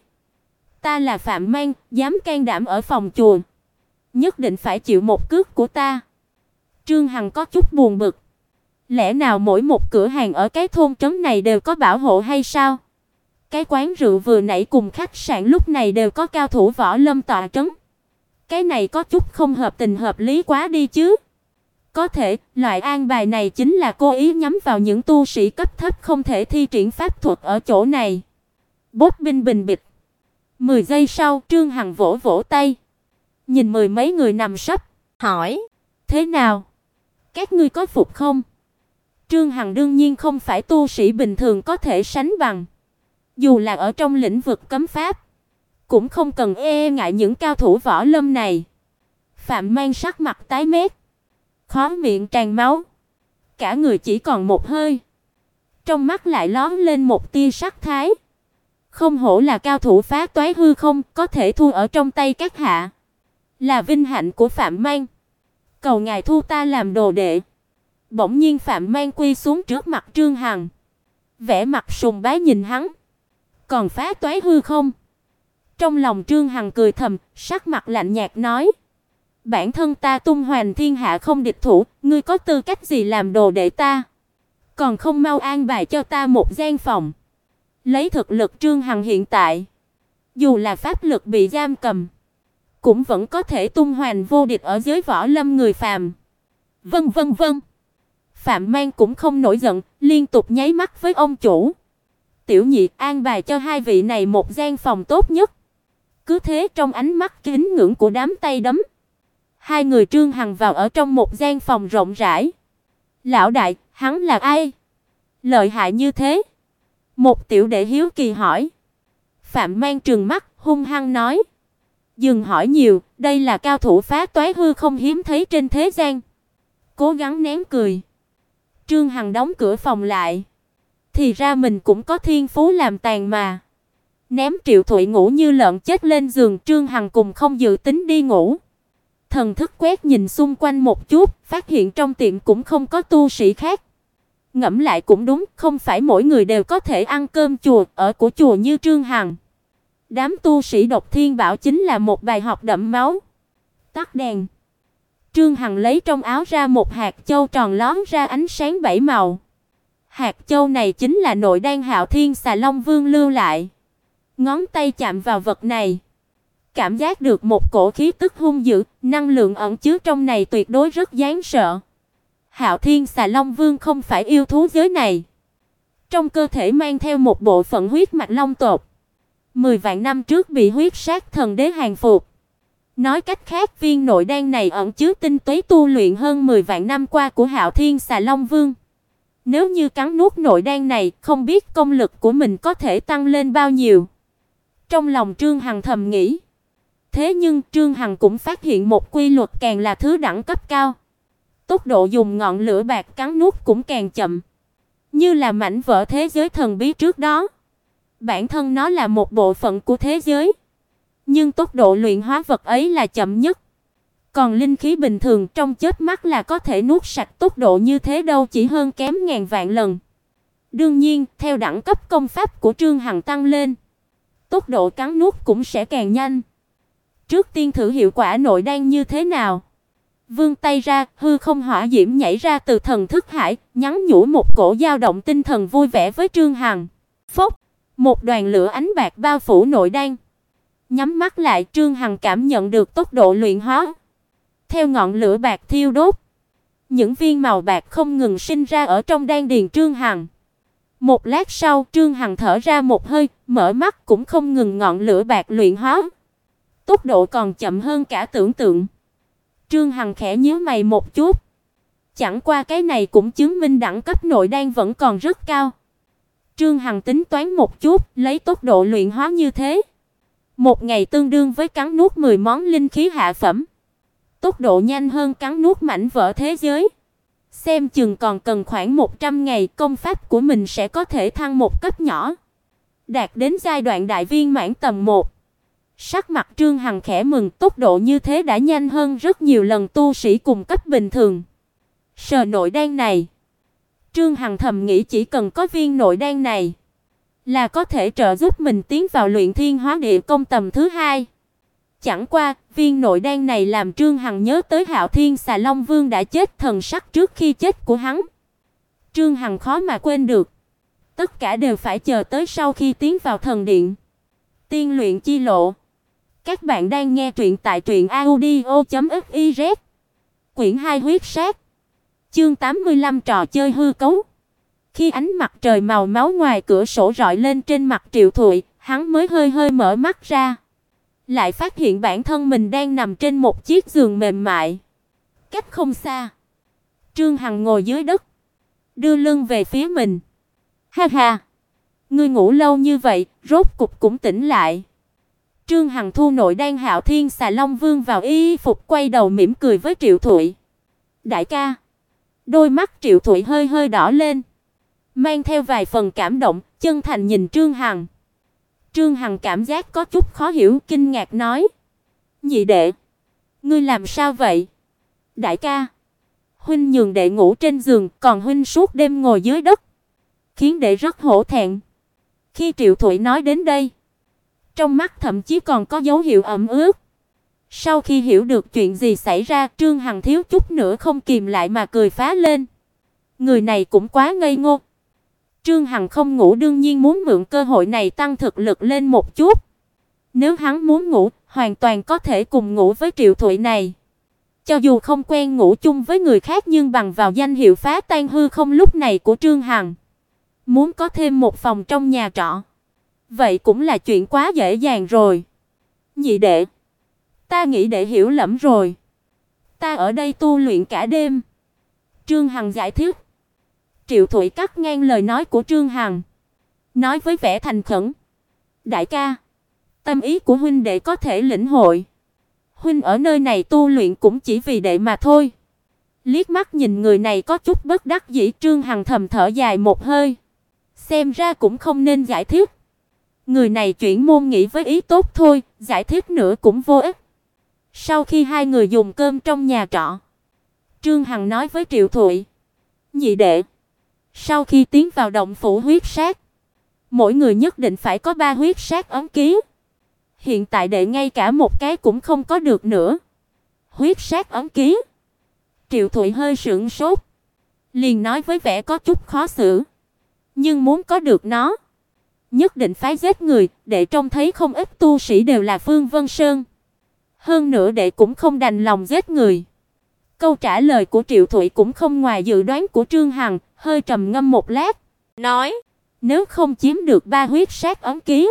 ta là Phạm Mang, dám can đảm ở phòng chùa, nhất định phải chịu một cước của ta. Trương Hằng có chút buồn bực. Lẽ nào mỗi một cửa hàng ở cái thôn trấn này đều có bảo hộ hay sao? Cái quán rượu vừa nãy cùng khách sạn lúc này đều có cao thủ võ lâm tọa trấn. Cái này có chút không hợp tình hợp lý quá đi chứ. Có thể, loại an bài này chính là cố ý nhắm vào những tu sĩ cấp thấp không thể thi triển pháp thuật ở chỗ này. Bốt binh bình bịch. 10 giây sau, Trương Hằng vỗ vỗ tay, nhìn mười mấy người nằm sấp, hỏi, thế nào? Các ngươi có phục không? Trương Hằng đương nhiên không phải tu sĩ bình thường có thể sánh bằng. Dù là ở trong lĩnh vực cấm pháp, cũng không cần e ngại những cao thủ võ lâm này. Phạm Mang sắc mặt tái mét, khóe miệng tràn máu, cả người chỉ còn một hơi, trong mắt lại lóe lên một tia sắc thái. Không hổ là cao thủ phá toái hư không, có thể thua ở trong tay các hạ, là vinh hạnh của Phạm Mang. Cầu ngài thu ta làm đồ đệ. Bỗng nhiên Phạm Mang quy xuống trước mặt Trương Hằng, vẻ mặt sùng bái nhìn hắn. Còn phá toái hư không? Trong lòng Trương Hằng cười thầm, sắc mặt lạnh nhạt nói, bản thân ta tung hoành thiên hạ không địch thủ, ngươi có tư cách gì làm đồ đệ ta? Còn không mau an bài cho ta một gian phòng. Lấy thực lực Trương Hằng hiện tại, dù là pháp lực bị giam cầm, cũng vẫn có thể tung hoành vô địch ở giới võ lâm người phàm. Vâng vâng vâng. Phạm Mang cũng không nổi giận, liên tục nháy mắt với ông chủ. Tiểu Nhị, an bài cho hai vị này một gian phòng tốt nhất. Cứ thế trong ánh mắt kính ngưỡng của đám tay đấm, hai người Trương Hằng vào ở trong một gian phòng rộng rãi. Lão đại, hắn là ai? Lợi hại như thế? Một tiểu đệ hiếu kỳ hỏi. Phạm Mang trừng mắt, hung hăng nói, dừng hỏi nhiều, đây là cao thủ phá toái hư không hiếm thấy trên thế gian. Cố gắng nén cười. Trương Hằng đóng cửa phòng lại. Thì ra mình cũng có thiên phú làm tàn mà. Ném Triệu Thụy ngủ như lợn chết lên giường, Trương Hằng cùng không dự tính đi ngủ. Thần thức quét nhìn xung quanh một chút, phát hiện trong tiệm cũng không có tu sĩ khác. Ngẫm lại cũng đúng, không phải mỗi người đều có thể ăn cơm chùa, ở của chùa như Trương Hằng. Đám tu sĩ độc thiên bảo chính là một bài học đẫm máu. Tắt đèn. Trương Hằng lấy trong áo ra một hạt châu tròn lóe ra ánh sáng bảy màu. Hạt châu này chính là nội đan Hạo Thiên Xà Long Vương lưu lại. Ngón tay chạm vào vật này, cảm giác được một cổ khí tức hung dữ, năng lượng ẩn chứa trong này tuyệt đối rất đáng sợ. Hạo Thiên Xà Long Vương không phải yêu thú giới này, trong cơ thể mang theo một bộ phận huyết mạch long tộc. 10 vạn năm trước bị huyết sát thần đế hàng phục. Nói cách khác, viên nội đan này ẩn chứa tinh túy tu luyện hơn 10 vạn năm qua của Hạo Thiên Xà Long Vương. Nếu như cắn nuốt nội đan này, không biết công lực của mình có thể tăng lên bao nhiêu. Trong lòng Trương Hằng thầm nghĩ. Thế nhưng Trương Hằng cũng phát hiện một quy luật, càng là thứ đẳng cấp cao, tốc độ dùng ngọn lửa bạc cắn nuốt cũng càng chậm. Như là mảnh vỡ thế giới thần bí trước đó, bản thân nó là một bộ phận của thế giới, nhưng tốc độ luyện hóa vật ấy là chậm nhất. Còn linh khí bình thường trong chớp mắt là có thể nuốt sạch, tốc độ như thế đâu chỉ hơn kém ngàn vạn lần. Đương nhiên, theo đẳng cấp công pháp của Trương Hằng tăng lên, tốc độ cắn nuốt cũng sẽ càng nhanh. Trước tiên thử hiệu quả nội đan như thế nào. Vươn tay ra, hư không hỏa diễm nhảy ra từ thần thức hải, nhắn nhủ một cổ dao động tinh thần vui vẻ với Trương Hằng. Phốc, một đoàn lửa ánh bạc bao phủ nội đan. Nhắm mắt lại, Trương Hằng cảm nhận được tốc độ luyện hóa. Theo ngọn lửa bạc thiêu đốt, những viên màu bạc không ngừng sinh ra ở trong đan điền Trương Hằng. Một lát sau, Trương Hằng thở ra một hơi, mở mắt, cũng không ngừng ngọn lửa bạc luyện hóa. Tốc độ còn chậm hơn cả tưởng tượng. Trương Hằng khẽ nhíu mày một chút. Chẳng qua cái này cũng chứng minh đẳng cấp nội đan vẫn còn rất cao. Trương Hằng tính toán một chút, lấy tốc độ luyện hóa như thế, một ngày tương đương với cắn nuốt 10 món linh khí hạ phẩm. Tốc độ nhanh hơn cắn nuốt mảnh vỡ thế giới. Xem chừng còn cần khoảng 100 ngày, công pháp của mình sẽ có thể thăng một cấp nhỏ, đạt đến giai đoạn đại viên mãn tầm 1. Sắc mặt Trương Hằng khẽ mừng, tốc độ như thế đã nhanh hơn rất nhiều lần tu sĩ cùng cấp bình thường. Sờ nội đan này, Trương Hằng thầm nghĩ chỉ cần có viên nội đan này là có thể trợ giúp mình tiến vào luyện thiên hóa địa công tầm thứ 2. Chẳng qua, viên nội đan này làm Trương Hằng nhớ tới Hạo Thiên Xà Long Vương đã chết, thần sắc trước khi chết của hắn Trương Hằng khó mà quên được. Tất cả đều phải chờ tới sau khi tiến vào thần điện. Tiên luyện chi lộ. Các bạn đang nghe truyện tại truyệnaudio.fiz. Quyển 2 huyết sát. Chương 85 trò chơi hư cấu. Khi ánh mặt trời màu máu ngoài cửa sổ rọi lên trên mặt Triệu Thụy, hắn mới hơi hơi mở mắt ra. Lại phát hiện bản thân mình đang nằm trên một chiếc giường mềm mại. Cách không xa, Trương Hằng ngồi dưới đất, đưa lưng về phía mình. Ha ha, ngươi ngủ lâu như vậy, rốt cục cũng tỉnh lại. Trương Hằng thu nội đan Hạo Thiên Xà Long Vương vào y phục, quay đầu mỉm cười với Triệu Thụy. Đại ca. Đôi mắt Triệu Thụy hơi hơi đỏ lên, mang theo vài phần cảm động, chân thành nhìn Trương Hằng. Trương Hằng cảm giác có chút khó hiểu, kinh ngạc nói: "Nhị đệ, ngươi làm sao vậy?" "Đại ca, huynh nhường đệ ngủ trên giường, còn huynh suốt đêm ngồi dưới đất, khiến đệ rất hổ thẹn." Khi Triệu Thụy nói đến đây, trong mắt thậm chí còn có dấu hiệu ẩm ướt. Sau khi hiểu được chuyện gì xảy ra, Trương Hằng thiếu chút nữa không kìm lại mà cười phá lên. Người này cũng quá ngây ngô. Trương Hằng không ngủ đương nhiên muốn mượn cơ hội này tăng thực lực lên một chút. Nếu hắn muốn ngủ, hoàn toàn có thể cùng ngủ với Triệu Thụy này. Cho dù không quen ngủ chung với người khác, nhưng bằng vào danh hiệu phá tan hư không lúc này của Trương Hằng, muốn có thêm một phòng trong nhà trọ, vậy cũng là chuyện quá dễ dàng rồi. Nhị đệ, ta nghĩ đệ hiểu lầm rồi. Ta ở đây tu luyện cả đêm. Trương Hằng giải thích. Triệu Thụy cắt ngang lời nói của Trương Hằng, nói với vẻ thành khẩn: "Đại ca, tâm ý của huynh đệ có thể lĩnh hội. Huynh ở nơi này tu luyện cũng chỉ vì đệ mà thôi." Liếc mắt nhìn người này có chút bất đắc dĩ, Trương Hằng thầm thở dài một hơi. Xem ra cũng không nên giải thích. Người này chuyển môn nghĩ với ý tốt thôi, giải thích nữa cũng vô ích. Sau khi hai người dùng cơm trong nhà trọ, Trương Hằng nói với Triệu Thụy: "Nhị đệ, sau khi tiến vào động phủ huyết sát, mỗi người nhất định phải có 3 huyết sát ấn ký. Hiện tại đệ ngay cả một cái cũng không có được nữa." Huyết sát ấn ký? Triệu Thụy hơi sững sốt, liền nói với vẻ có chút khó xử: "Nhưng muốn có được nó, nhất định phải giết người, đệ trông thấy không ít tu sĩ đều là Phương Vân Sơn. Hơn nữa đệ cũng không đành lòng giết người." Câu trả lời của Triệu Thụy cũng không ngoài dự đoán của Trương Hằng, hơi trầm ngâm một lát, nói: "Nếu không chiếm được 3 huyết sát ấn ký,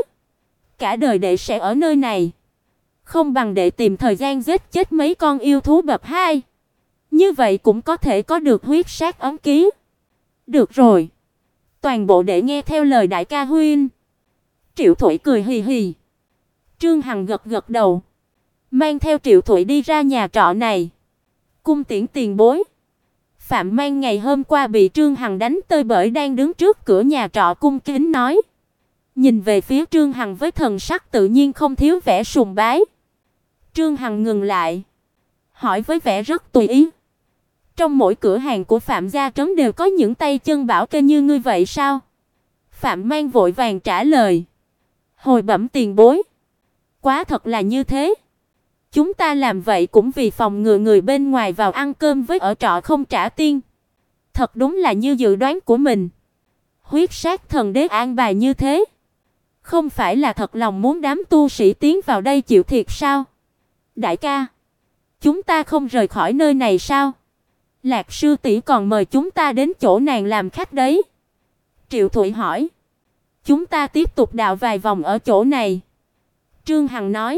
cả đời đệ sẽ ở nơi này. Không bằng đệ tìm thời gian giết chết mấy con yêu thú bậc 2. Như vậy cũng có thể có được huyết sát ấn ký." "Được rồi, toàn bộ đệ nghe theo lời đại ca huynh." Triệu Thụy cười hì hì, Trương Hằng gật gật đầu, mang theo Triệu Thụy đi ra nhà trọ này. Cung tiễn tiền bối. Phạm Mang ngày hôm qua bị Trương Hằng đánh tơi bời đang đứng trước cửa nhà trọ cung kính nói, nhìn về phía Trương Hằng với thần sắc tự nhiên không thiếu vẻ sùng bái. Trương Hằng ngừng lại, hỏi với vẻ rất tùy ý, trong mỗi cửa hàng của Phạm gia trấn đều có những tay chân bảo kê như ngươi vậy sao? Phạm Mang vội vàng trả lời, hồi bẩm tiền bối, quá thật là như thế. Chúng ta làm vậy cũng vì phòng ngừa người bên ngoài vào ăn cơm với ở trọ không trả tiền. Thật đúng là như dự đoán của mình. Huyết sát thần đế an bài như thế, không phải là thật lòng muốn đám tu sĩ tiến vào đây chịu thiệt sao? Đại ca, chúng ta không rời khỏi nơi này sao? Lạc sư tỷ còn mời chúng ta đến chỗ nàng làm khách đấy. Triệu Thụy hỏi. Chúng ta tiếp tục đào vài vòng ở chỗ này. Trương Hằng nói.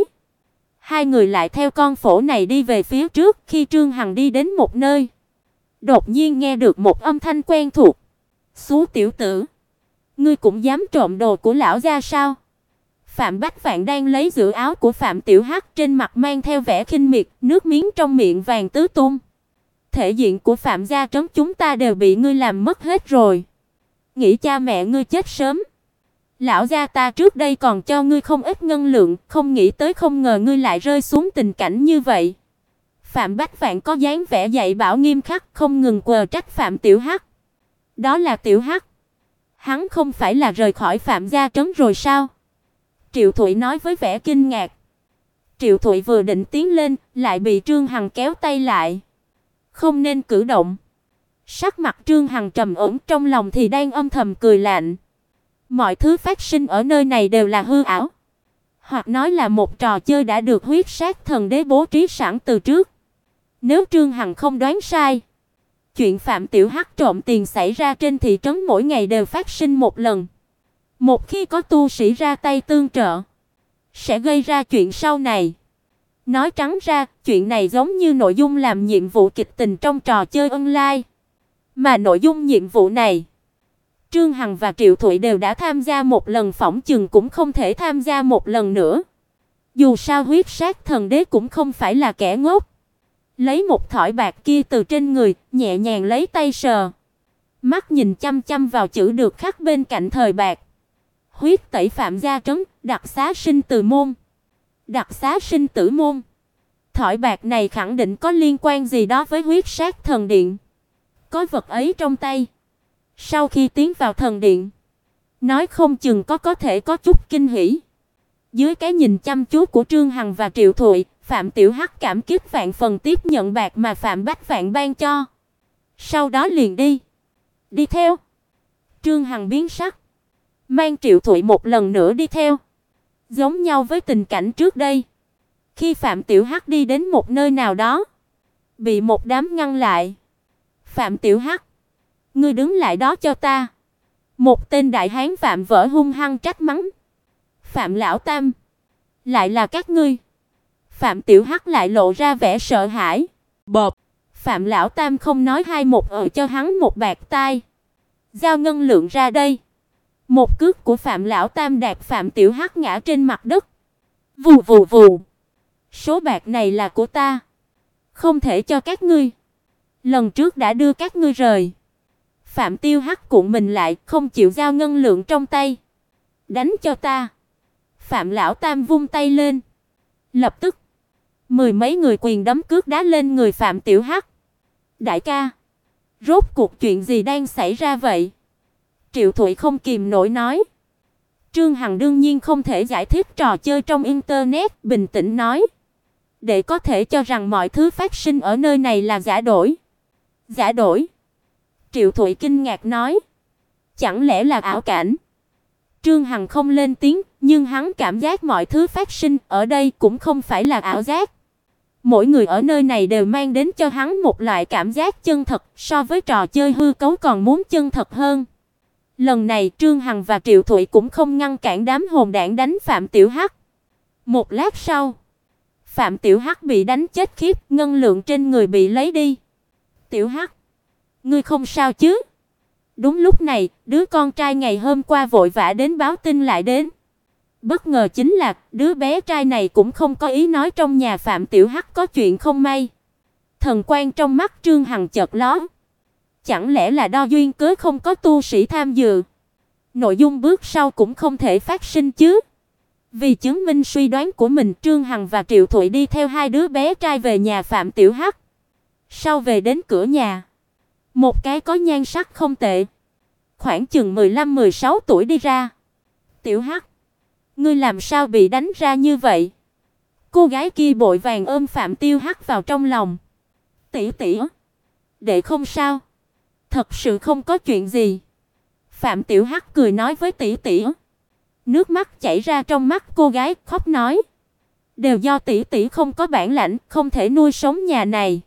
Hai người lại theo con phố này đi về phía trước. Khi Trương Hằng đi đến một nơi, đột nhiên nghe được một âm thanh quen thuộc. Xú tiểu tử, ngươi cũng dám trộm đồ của lão gia sao? Phạm Bách Vạn đang lấy giữ áo của Phạm Tiểu Hắc, trên mặt mang theo vẻ khinh miệt, nước miếng trong miệng vàng tứ tung. Thể diện của Phạm gia trấn chúng ta đều bị ngươi làm mất hết rồi. Nghĩ cha mẹ ngươi chết sớm. Lão gia ta trước đây còn cho ngươi không ít ngân lượng, không nghĩ tới không ngờ ngươi lại rơi xuống tình cảnh như vậy. Phạm Bách Vạn có dáng vẻ dạy bảo nghiêm khắc, không ngừng quờ trách Phạm Tiểu Hắc. Đó là Tiểu Hắc. Hắn không phải là rời khỏi Phạm gia trấn rồi sao? Triệu Thụy nói với vẻ kinh ngạc. Triệu Thụy vừa định tiến lên, lại bị Trương Hằng kéo tay lại. Không nên cử động. Sắc mặt Trương Hằng trầm ổn, trong lòng thì đang âm thầm cười lạnh. Mọi thứ phát sinh ở nơi này đều là hư ảo, hoặc nói là một trò chơi đã được huyết sát thần đế bố trí sẵn từ trước. Nếu Trương Hằng không đoán sai, chuyện Phạm Tiểu Hắc trộm tiền xảy ra trên thị trấn mỗi ngày đều phát sinh một lần. Một khi có tu sĩ ra tay tương trợ, sẽ gây ra chuyện sau này. Nói trắng ra, chuyện này giống như nội dung làm nhiệm vụ kịch tình trong trò chơi online. Mà nội dung nhiệm vụ này, Trương Hằng và Triệu Thụy đều đã tham gia một lần, phỏng chừng cũng không thể tham gia một lần nữa. Dù sao huyết sát thần đế cũng không phải là kẻ ngốc. Lấy một thỏi bạc kia từ trên người, nhẹ nhàng lấy tay sờ. Mắt nhìn chăm chăm vào chữ được khắc bên cạnh thời bạc. Huyết tẩy Phạm gia trấn, đặc xá sinh từ môn. Đặc xá sinh tử môn. Thỏi bạc này khẳng định có liên quan gì đó với huyết sát thần điện. Có vật ấy trong tay, sau khi tiến vào thần điện, nói không chừng có thể có chút kinh hỉ. Dưới cái nhìn chăm chú của Trương Hằng và Triệu Thụy, Phạm Tiểu Hắc cảm kích vạn phần tiếp nhận bạc mà Phạm Bách Vạn ban cho. Sau đó liền đi theo. Trương Hằng biến sắc, mang Triệu Thụy một lần nữa đi theo. Giống nhau với tình cảnh trước đây, khi Phạm Tiểu Hắc đi đến một nơi nào đó, bị một đám ngăn lại. Phạm Tiểu Hắc, ngươi đứng lại đó cho ta. Một tên đại hán Phạm Vỡ hung hăng trách mắng. Phạm lão tam, lại là các ngươi? Phạm Tiểu Hắc lại lộ ra vẻ sợ hãi. Bộp. Phạm lão tam không nói hai một cho hắn một bạt tai. Giao ngân lượng ra đây. Một cước của Phạm lão tam đạp Phạm Tiểu Hắc ngã trên mặt đất. Vù vù vù. Số bạc này là của ta, không thể cho các ngươi. Lần trước đã đưa các ngươi rời. Phạm Tiểu Hắc cuộn mình lại, không chịu giao ngân lượng trong tay. Đánh cho ta. Phạm lão tam vung tay lên. Lập tức, mười mấy người quyền đấm cước đá lên người Phạm Tiểu Hắc. Đại ca, rốt cuộc chuyện gì đang xảy ra vậy? Triệu Thụy không kìm nổi nói. Trương Hằng đương nhiên không thể giải thích trò chơi trong internet, bình tĩnh nói. Để có thể cho rằng mọi thứ phát sinh ở nơi này là giả đổi. Giả đổi? Triệu Thụy kinh ngạc nói. Chẳng lẽ là ảo cảnh? Trương Hằng không lên tiếng, nhưng hắn cảm giác mọi thứ phát sinh ở đây cũng không phải là ảo giác. Mỗi người ở nơi này đều mang đến cho hắn một loại cảm giác chân thật, so với trò chơi hư cấu còn muốn chân thật hơn. Lần này Trương Hằng và Triệu Thụy cũng không ngăn cản đám hồn đảng đánh Phạm Tiểu Hắc. Một lát sau, Phạm Tiểu Hắc bị đánh chết khiếp, ngân lượng trên người bị lấy đi. Tiểu Hắc, ngươi không sao chứ? Đúng lúc này, đứa con trai ngày hôm qua vội vã đến báo tin lại đến. Bất ngờ chính là đứa bé trai này cũng không có ý nói trong nhà Phạm Tiểu Hắc có chuyện không may. Thần quang trong mắt Trương Hằng chợt lóe. Chẳng lẽ là đo duyên cớ không có tu sĩ tham dự? Nội dung bước sau cũng không thể phát sinh chứ? Vì chứng minh suy đoán của mình, Trương Hằng và Triệu Thụy đi theo hai đứa bé trai về nhà Phạm Tiểu Hắc. Sau về đến cửa nhà, một cái có nhan sắc không tệ, khoảng chừng 15-16 tuổi đi ra. "Tiểu Hắc, ngươi làm sao bị đánh ra như vậy?" Cô gái kia vội vàng ôm Phạm Tiểu Hắc vào trong lòng. "Tỷ tỷ, đệ không sao, thật sự không có chuyện gì." Phạm Tiểu Hắc cười nói với tỷ tỷ. Nước mắt chảy ra trong mắt cô gái, khóc nói: "Đều do tỷ tỷ không có bản lãnh, không thể nuôi sống nhà này.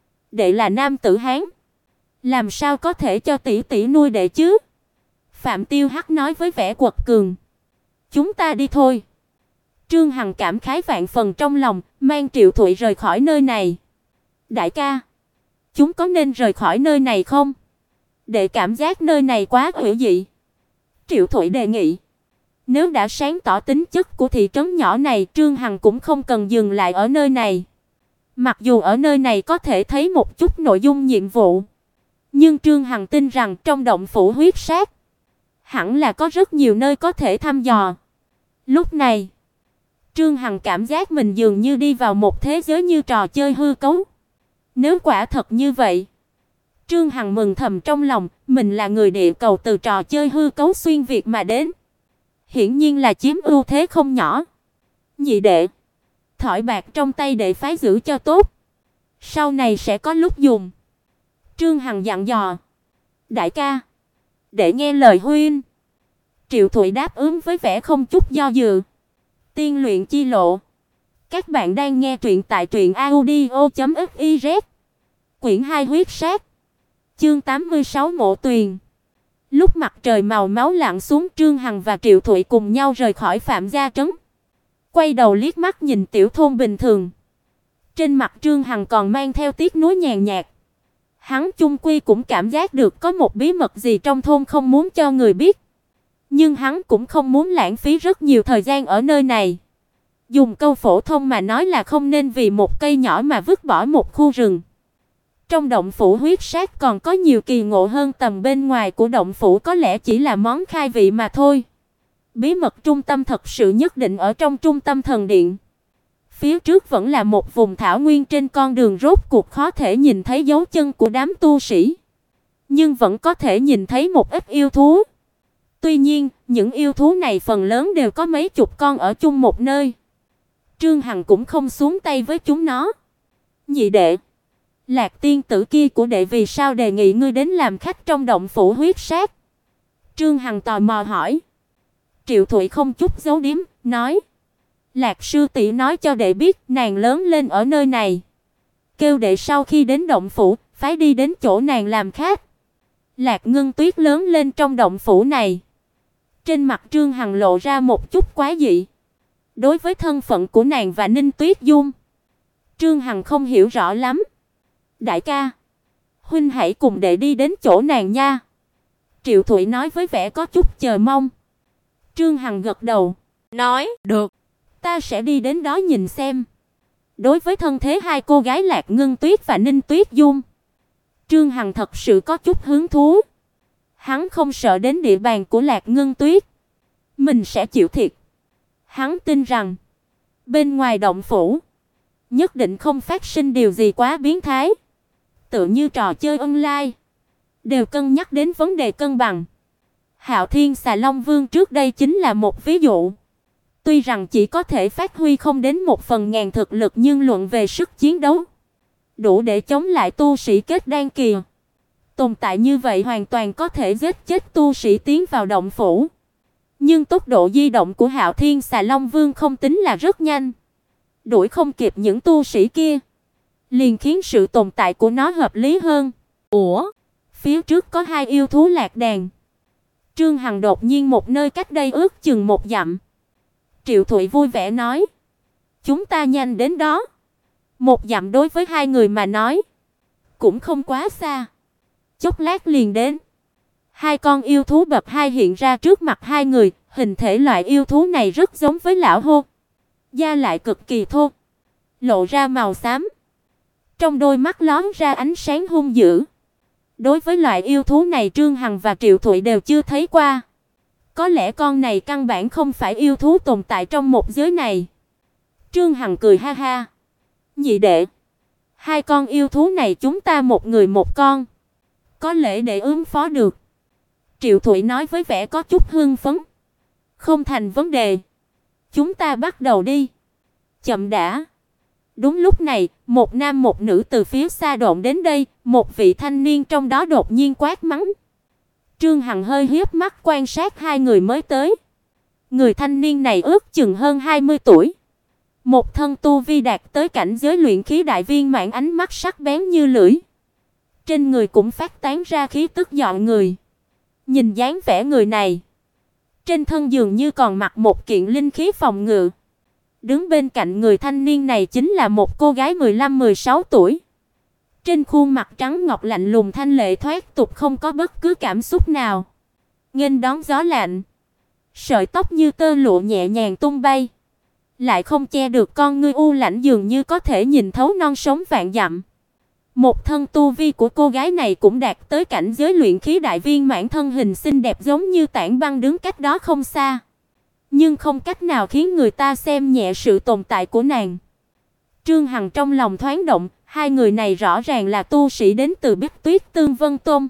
Đệ là nam tử Hán, làm sao có thể cho tỷ tỷ nuôi đệ chứ?" Phạm Tiêu Hắc nói với vẻ quật cường. "Chúng ta đi thôi." Trương Hằng cảm khái vạn phần trong lòng, mang Triệu Thụy rời khỏi nơi này. "Đại ca, chúng có nên rời khỏi nơi này không? Đệ cảm giác nơi này quá quỷ dị." Triệu Thụy đề nghị. Nếu đã sáng tỏ tính chất của thị trấn nhỏ này, Trương Hằng cũng không cần dừng lại ở nơi này. Mặc dù ở nơi này có thể thấy một chút nội dung nhiệm vụ, nhưng Trương Hằng tin rằng trong động phủ huyết sát hẳn là có rất nhiều nơi có thể thăm dò. Lúc này, Trương Hằng cảm giác mình dường như đi vào một thế giới như trò chơi hư cấu. Nếu quả thật như vậy, Trương Hằng mừng thầm trong lòng, mình là người địa cầu từ trò chơi hư cấu xuyên việt mà đến, hiển nhiên là chiếm ưu thế không nhỏ. "Nhị đệ, thỏi bạc trong tay đệ phái giữ cho tốt, sau này sẽ có lúc dùng." Trương Hằng dặn dò. "Đại ca, đệ nghe lời huynh." Triệu Thụy đáp ứng với vẻ không chút do dự. Tiên luyện chi lộ. Các bạn đang nghe truyện tại truyệnaudio.fiz. Quyển 2 huyết sát. Chương 86 Mộ Tuyền. Lúc mặt trời màu máu lặn xuống, Trương Hằng và Triệu Thụy cùng nhau rời khỏi Phạm gia trấn. Quay đầu liếc mắt nhìn tiểu thôn bình thường. Trên mặt Trương Hằng còn mang theo tiếc nuối nhàn nhạt. Hắn chung quy cũng cảm giác được có một bí mật gì trong thôn không muốn cho người biết. Nhưng hắn cũng không muốn lãng phí rất nhiều thời gian ở nơi này. Dùng câu phổ thông mà nói là không nên vì một cây nhỏ mà vứt bỏ một khu rừng. Trong động phủ huyết sát còn có nhiều kỳ ngộ hơn tầm bên ngoài của động phủ, có lẽ chỉ là món khai vị mà thôi. Bí mật trung tâm thật sự nhất định ở trong trung tâm thần điện. Phía trước vẫn là một vùng thảo nguyên, trên con đường rốt cuộc khó thể nhìn thấy dấu chân của đám tu sĩ, nhưng vẫn có thể nhìn thấy một ít yêu thú. Tuy nhiên, những yêu thú này phần lớn đều có mấy chục con ở chung một nơi. Trương Hằng cũng không xuống tay với chúng nó. "Nhị đệ, Lạc tiên tử kia của đệ vì sao đề nghị ngươi đến làm khách trong động phủ huyết sát?" Trương Hằng tò mò hỏi. Triệu Thụy không chút giấu giếm, nói: "Lạc sư tỷ nói cho đệ biết nàng lớn lên ở nơi này, kêu đệ sau khi đến động phủ, phái đi đến chỗ nàng làm khách." Lạc Ngân Tuyết lớn lên trong động phủ này. Trên mặt Trương Hằng lộ ra một chút quái dị. Đối với thân phận của nàng và Ninh Tuyết Dung, Trương Hằng không hiểu rõ lắm. "Đại ca, huynh hãy cùng đệ đi đến chỗ nàng nha." Triệu Thụy nói với vẻ có chút chờ mong. Trương Hằng gật đầu, nói: "Được, ta sẽ đi đến đó nhìn xem." Đối với thân thế hai cô gái Lạc Ngân Tuyết và Ninh Tuyết Dung, Trương Hằng thật sự có chút hứng thú. Hắn không sợ đến địa bàn của Lạc Ngân Tuyết, mình sẽ chịu thiệt. Hắn tin rằng bên ngoài động phủ nhất định không phát sinh điều gì quá biến thái. Tựa như trò chơi online, đều cân nhắc đến vấn đề cân bằng. Hạo Thiên Xà Long Vương trước đây chính là một ví dụ. Tuy rằng chỉ có thể phát huy không đến 1/1000 thực lực, nhưng luận về sức chiến đấu, đủ để chống lại tu sĩ kết đan kỳ. Tồn tại như vậy hoàn toàn có thể giết chết tu sĩ tiến vào động phủ. Nhưng tốc độ di động của Hạo Thiên Xà Long Vương không tính là rất nhanh, đuổi không kịp những tu sĩ kia, liền khiến sự tồn tại của nó hợp lý hơn. "Ủa, phía trước có hai yêu thú lạc đàn." Trương Hằng đột nhiên một nơi cách đây ước chừng 1 dặm. Triệu Thụy vui vẻ nói: "Chúng ta nhanh đến đó." 1 dặm đối với hai người mà nói cũng không quá xa, chốc lát liền đến. Hai con yêu thú bậc 2 hiện ra trước mặt hai người, Hình thể loại yêu thú này rất giống với lão hô, da lại cực kỳ thô, lộ ra màu xám. Trong đôi mắt lóe ra ánh sáng hung dữ. Đối với loại yêu thú này Trương Hằng và Triệu Thụy đều chưa thấy qua. Có lẽ con này căn bản không phải yêu thú tồn tại trong một giới này. Trương Hằng cười ha ha. Nhị đệ, hai con yêu thú này chúng ta một người một con, có lẽ để ứng phó được. Triệu Thụy nói với vẻ có chút hưng phấn. Không thành vấn đề. Chúng ta bắt đầu đi. Chậm đã. Đúng lúc này, một nam một nữ từ phía xa độn đến đây, một vị thanh niên trong đó đột nhiên quát mắng. Trương Hằng hơi hiếp mắt quan sát hai người mới tới. Người thanh niên này ước chừng hơn 20 tuổi. Một thân tu vi đạt tới cảnh giới luyện khí đại viên mãn, ánh mắt sắc bén như lưỡi. Trên người cũng phát tán ra khí tức dọa người. Nhìn dáng vẻ người này, trên thân dường như còn mặc một kiện linh khí phòng ngự. Đứng bên cạnh người thanh niên này chính là một cô gái 15-16 tuổi. Trên khuôn mặt trắng ngọc lạnh lùng thanh lệ thoát tục, không có bất cứ cảm xúc nào. Nghênh đón gió lạnh, sợi tóc như tơ lụa nhẹ nhàng tung bay, lại không che được con ngươi u lãnh dường như có thể nhìn thấu non sông vạn dặm. Một thân tu vi của cô gái này cũng đạt tới cảnh giới luyện khí đại viên mãn, thân hình xinh đẹp giống như tảng băng đứng cách đó không xa, nhưng không cách nào khiến người ta xem nhẹ sự tồn tại của nàng. Trương Hằng trong lòng thoáng động, hai người này rõ ràng là tu sĩ đến từ Bích Tuyết Tương Vân Tôn.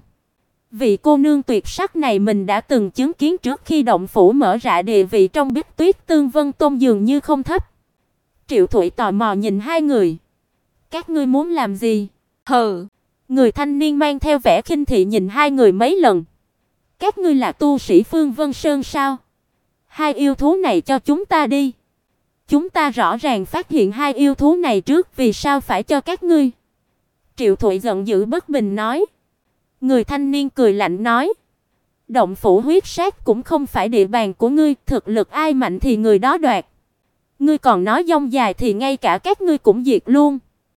Vị cô nương tuyệt sắc này mình đã từng chứng kiến trước khi động phủ mở ra, địa vị trong Bích Tuyết Tương Vân Tôn dường như không thấp. Triệu Thụy tò mò nhìn hai người. Các ngươi muốn làm gì? Hừ. Người thanh niên mang theo vẻ khinh thị nhìn hai người mấy lần. Các ngươi là tu sĩ Phương Vân Sơn sao? Hai yêu thú này cho chúng ta đi. Chúng ta rõ ràng phát hiện hai yêu thú này trước, vì sao phải cho các ngươi? Triệu Thụy giận dữ bất bình nói. Người thanh niên cười lạnh nói. Động phủ huyết sát cũng không phải địa bàn của ngươi, thực lực ai mạnh thì người đó đoạt. Ngươi còn nói dông dài thì ngay cả các ngươi cũng diệt luôn.